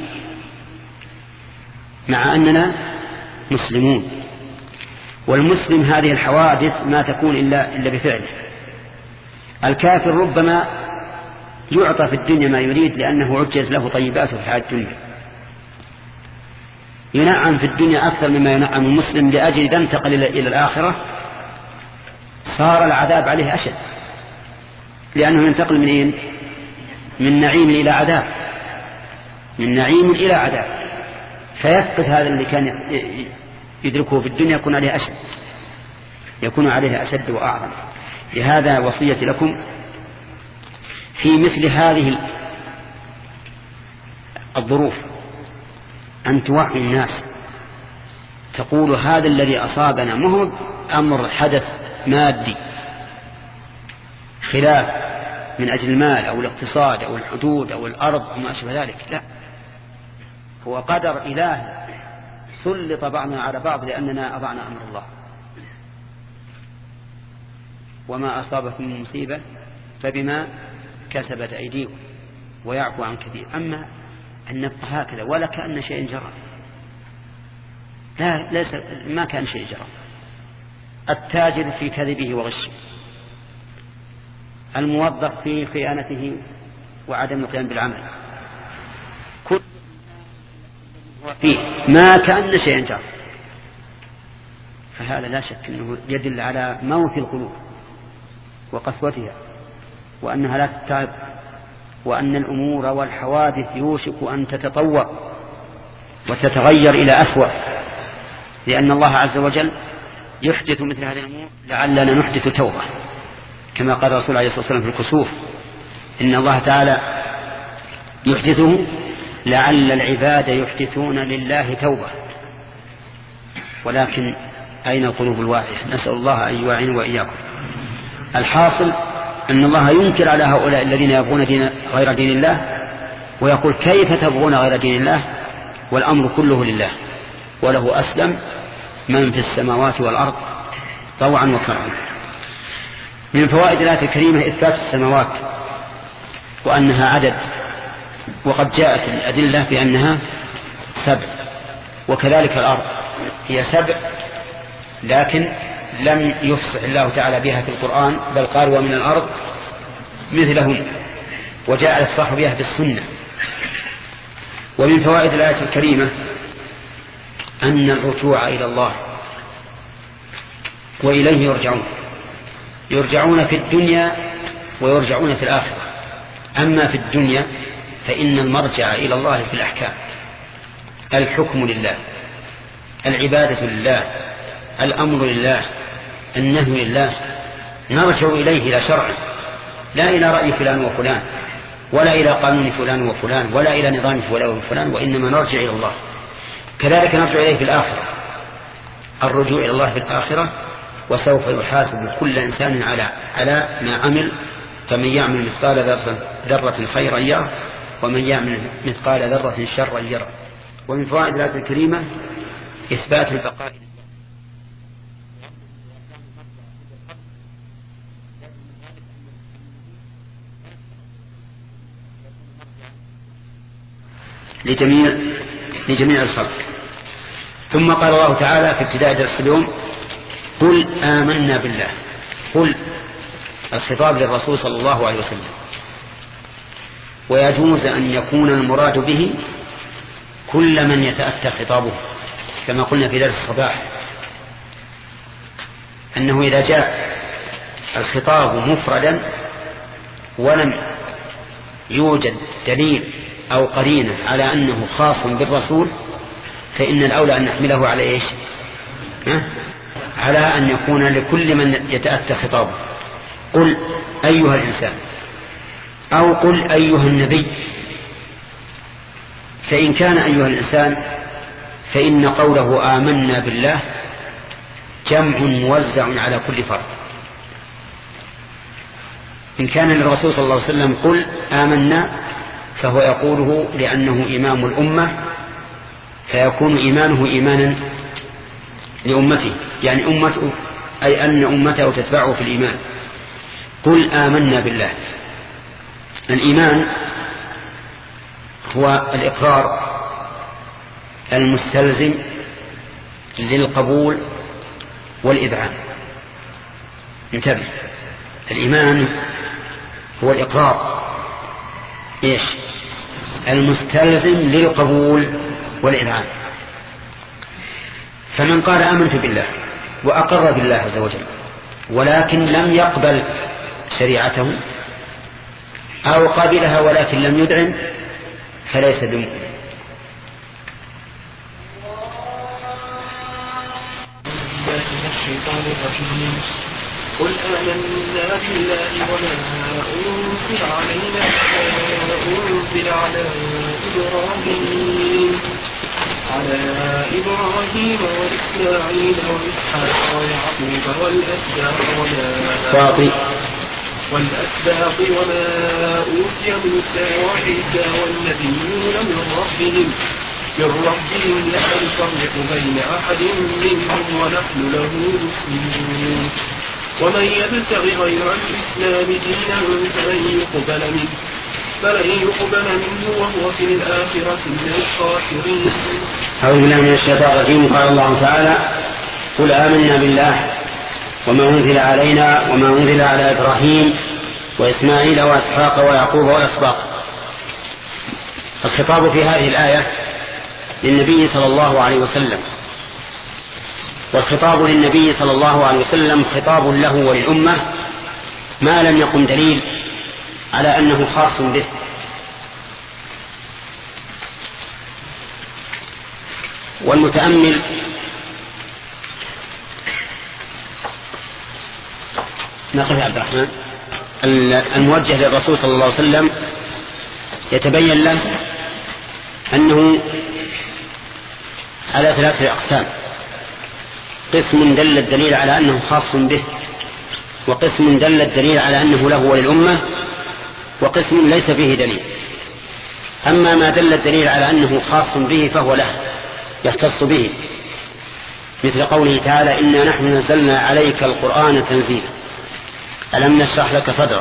مع أننا مسلمون. والمسلم هذه الحوادث ما تكون إلا, إلا بفعله. الكافر ربما يعطى في الدنيا ما يريد لأنه عجز له طيباته في الحياة الدنيا، ينعم في الدنيا أكثر مما ينعم المسلم، لأجل إذا انتقل إلى الآخرة صار العذاب عليه أشد، لأنه ينتقل من إيه؟ من نعيم إلى عذاب، من نعيم إلى عذاب، فيفقد هذا اللي كان يدركه في الدنيا يكون عليه أشد، يكون عليه أشد وأعظم. لهذا وصية لكم في مثل هذه الظروف أن توعوا الناس، تقول هذا الذي أصابنا مو أمر حدث مادي خلاف من أجل المال أو الاقتصاد أو الحدود أو الأرض وما أشبه ذلك، لا، هو قدر إله سلط بعضنا على بعض لأننا أضعنا أمر الله. وما أصابكم من مصيبة فبما كسبت أيديكم ويعفو عن كثير. أما أن نبقى هكذا ولا كأن شيء جرى، لا، ليس ما كان شيء جرى. التاجر في كذبه وغشه، الموظف في خيانته وعدم القيام بالعمل، كل فيه ما كأن شيء جرى. فهذا لا شك أنه يدل على موت القلوب وقسوتها، وأنها لا تتعب، وأن الأمور والحوادث يوشك أن تتطور وتتغير إلى أسوأ، لأن الله عز وجل يحدث مثل هذه الأمور لعلنا نحدث توبة، كما قال الرسول عليه الصلاة والسلام في الكسوف إن الله تعالى يحدثه لعل العباد يحدثون لله توبة. ولكن أين القلوب الواعية؟ نسأل الله أن يعين وإياكم. الحاصل أن الله ينكر على هؤلاء الذين يبغون دين غير دين الله، ويقول كيف تبغون غير دين الله والأمر كله لله وله أسلم من في السماوات والأرض طوعا وكرها. من فوائد الآية الكريمة إثبات السماوات وأنها عدد، وقد جاءت الأدلة بأنها سبع، وكذلك الأرض هي سبع، لكن لم يفصح الله تعالى بها في القرآن، بل قال ومن الأرض مثلهم، وجاء الإفصاح بها في السنة. ومن فوائد الآية الكريمة أن الرجوع إلى الله وإليه يرجعون، يرجعون في الدنيا ويرجعون في الآخرة. أما في الدنيا فإن المرجع إلى الله في الأحكام، الحكم لله، العبادة لله، الأمر لله، النهي لله، نرجع إليه إلى شرعه، لا إلى رأي فلان وفلان، ولا إلى قانون فلان وفلان، ولا إلى نظام فلان وفلان، وإنما نرجع إلى الله. كذلك نرجع إليه في الآخرة، الرجوع إلى الله في الآخرة، وسوف يحاسب كل إنسان على على ما عمل، فمن يعمل مثقال ذرة خيرا يره ومن يعمل مثقال ذرة شرا يره. ومن فوائد الآية الكريمة إثبات البقاء لجميع لجميع الخلق. ثم قال الله تعالى في ابتداء درس اليوم: قل آمنا بالله. قل الخطاب للرسول صلى الله عليه وسلم، ويجوز أن يكون المراد به كل من يتأتى خطابه، كما قلنا في درس الصباح أنه إذا جاء الخطاب مفردا ولم يوجد دليل أو قرينة على أنه خاص بالرسول، فإن الأولى أن نحمله على إيش؟ ها؟ على أن يكون لكل من يتأتى خطابه. قل أيها الإنسان، أو قل أيها النبي. فإن كان أيها الإنسان فإن قوله آمنا بالله جمع موزع على كل فرد. إن كان للرسول صلى الله عليه وسلم قل آمنا، فهو يقوله لأنه إمام الأمة، فيكون إيمانه إيمانا لأمته، يعني أمته أي أن أمته تتبعه في الإيمان. قل آمنا بالله. الإيمان هو الإقرار المستلزم للقبول والإذعان. انتبه، الإيمان هو الإقرار إيش؟ المستلزم للقبول والإذعان. فمن قال آمنت بالله وأقر بالله عز وجل ولكن لم يقبل شريعته، أو قبلها ولكن لم يذعن، فليس بمؤمن. قل آمنا بالله وما أنزل علينا أنزل على إبراهيم على إبراهيم وإسماعيل وإسحاق ويعقوب والأسباط والأسباط وما أوتي موسى وعيسى والنبيون من ربهم من ربهم لا نفرق بين أحد منهم ونحن له مسلمون. ومن يبتغ غير الإسلام دينا فلن يقبل منه فلن يقبل منه وهو في الآخرة من الخاسرين. أعوذ بالله من الشيطان الرجيم. قال الله تعالى: قل آمنا بالله وما أنزل علينا وما أنزل على إبراهيم وإسماعيل وإسحاق ويعقوب والأسباط. الخطاب في هذه الآية للنبي صلى الله عليه وسلم، والخطاب للنبي صلى الله عليه وسلم خطاب له وللأمة ما لم يقم دليل على أنه خاص به. والمتأمل نقف عبد الرحمن الموجه للرسول صلى الله عليه وسلم يتبين له أنه على ثلاثة أقسام: قسم دل الدليل على أنه خاص به، وقسم دل الدليل على أنه له وللأمة، وقسم ليس فيه دليل. أما ما دل الدليل على أنه خاص به فهو له، يختص به، مثل قوله تعالى: إنا نحن نزلنا عليك القرآن تنزيلا ألم نشرح لك صدرك.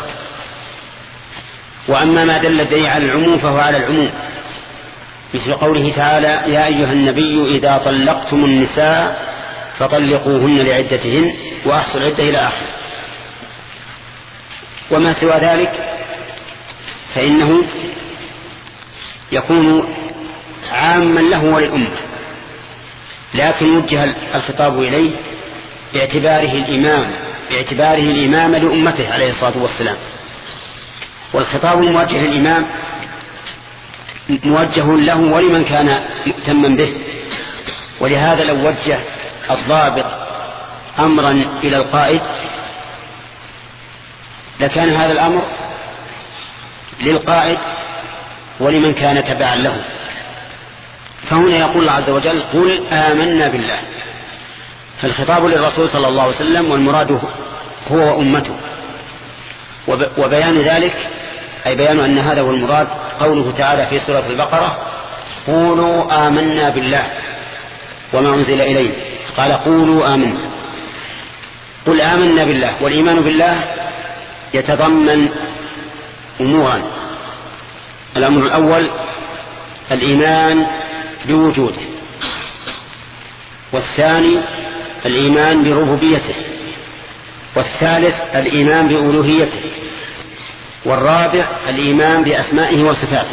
وأما ما دل الدليل على العموم فهو على العموم، مثل قوله تعالى: يا أيها النبي إذا طلقتم النساء فطلقوهن لعدتهن وأحصوا العدة إلى آخره. وما سوى ذلك فإنه يكون عاما له وللأمة، لكن وجه الخطاب إليه باعتباره الإمام باعتباره الإمام لأمته عليه الصلاة والسلام. والخطاب الموجه للإمام موجه له ولمن كان مهتما به. ولهذا لو وجه الضابط أمرا إلى القائد لكان هذا الأمر للقائد ولمن كان تبعا له. فهنا يقول الله عز وجل: قل آمنا بالله. فالخطاب للرسول صلى الله عليه وسلم، والمراد هو وأمته. وبيان ذلك أي بيان أن هذا هو المراد قوله تعالى في سورة البقرة: قولوا آمنا بالله وما أنزل إلينا، قال قولوا آمنا. قل آمنا بالله، والإيمان بالله يتضمن أمورا. الأمر الأول الإيمان بوجوده، والثاني الإيمان بربوبيته، والثالث الإيمان بألوهيته، والرابع الإيمان بأسمائه وصفاته.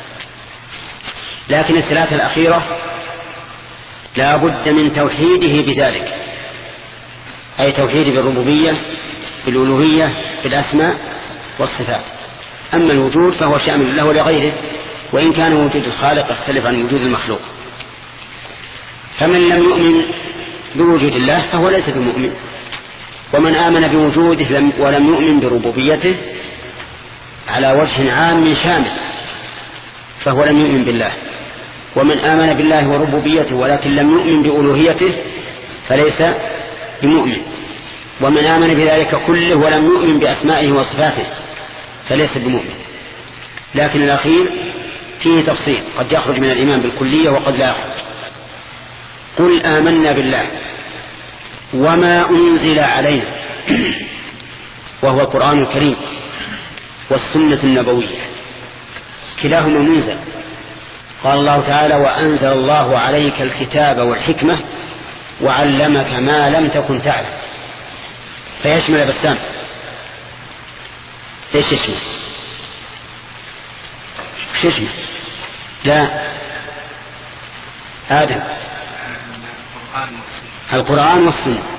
لكن الثلاثة الأخيرة لا بد من توحيده بذلك، أي توحيد بالربوبية بالألوهية بالأسماء والصفات. أما الوجود فهو شامل له ولغيره، وإن كان وجود الخالق يختلف عن وجود المخلوق. فمن لم يؤمن بوجود الله فهو ليس بمؤمن، ومن آمن بوجوده ولم يؤمن بربوبيته على وجه عام شامل فهو لم يؤمن بالله. ومن آمن بالله وربوبيته ولكن لم يؤمن بألوهيته فليس بمؤمن. ومن آمن بذلك كله ولم يؤمن بأسمائه وصفاته فليس بمؤمن. لكن الأخير فيه تفصيل، قد يخرج من الإيمان بالكلية وقد لا يخرج. قل آمنا بالله وما أنزل علينا، وهو القرآن الكريم والسنة النبوية، كلاهما منزل. قال الله تعالى وأنزل الله عليك الكتاب والحكمة وعلمك ما لم تكن تعلم، فيشمل بسام. ايش يشمل؟ ايش يشمل؟ لا آدم القرآن والسنة.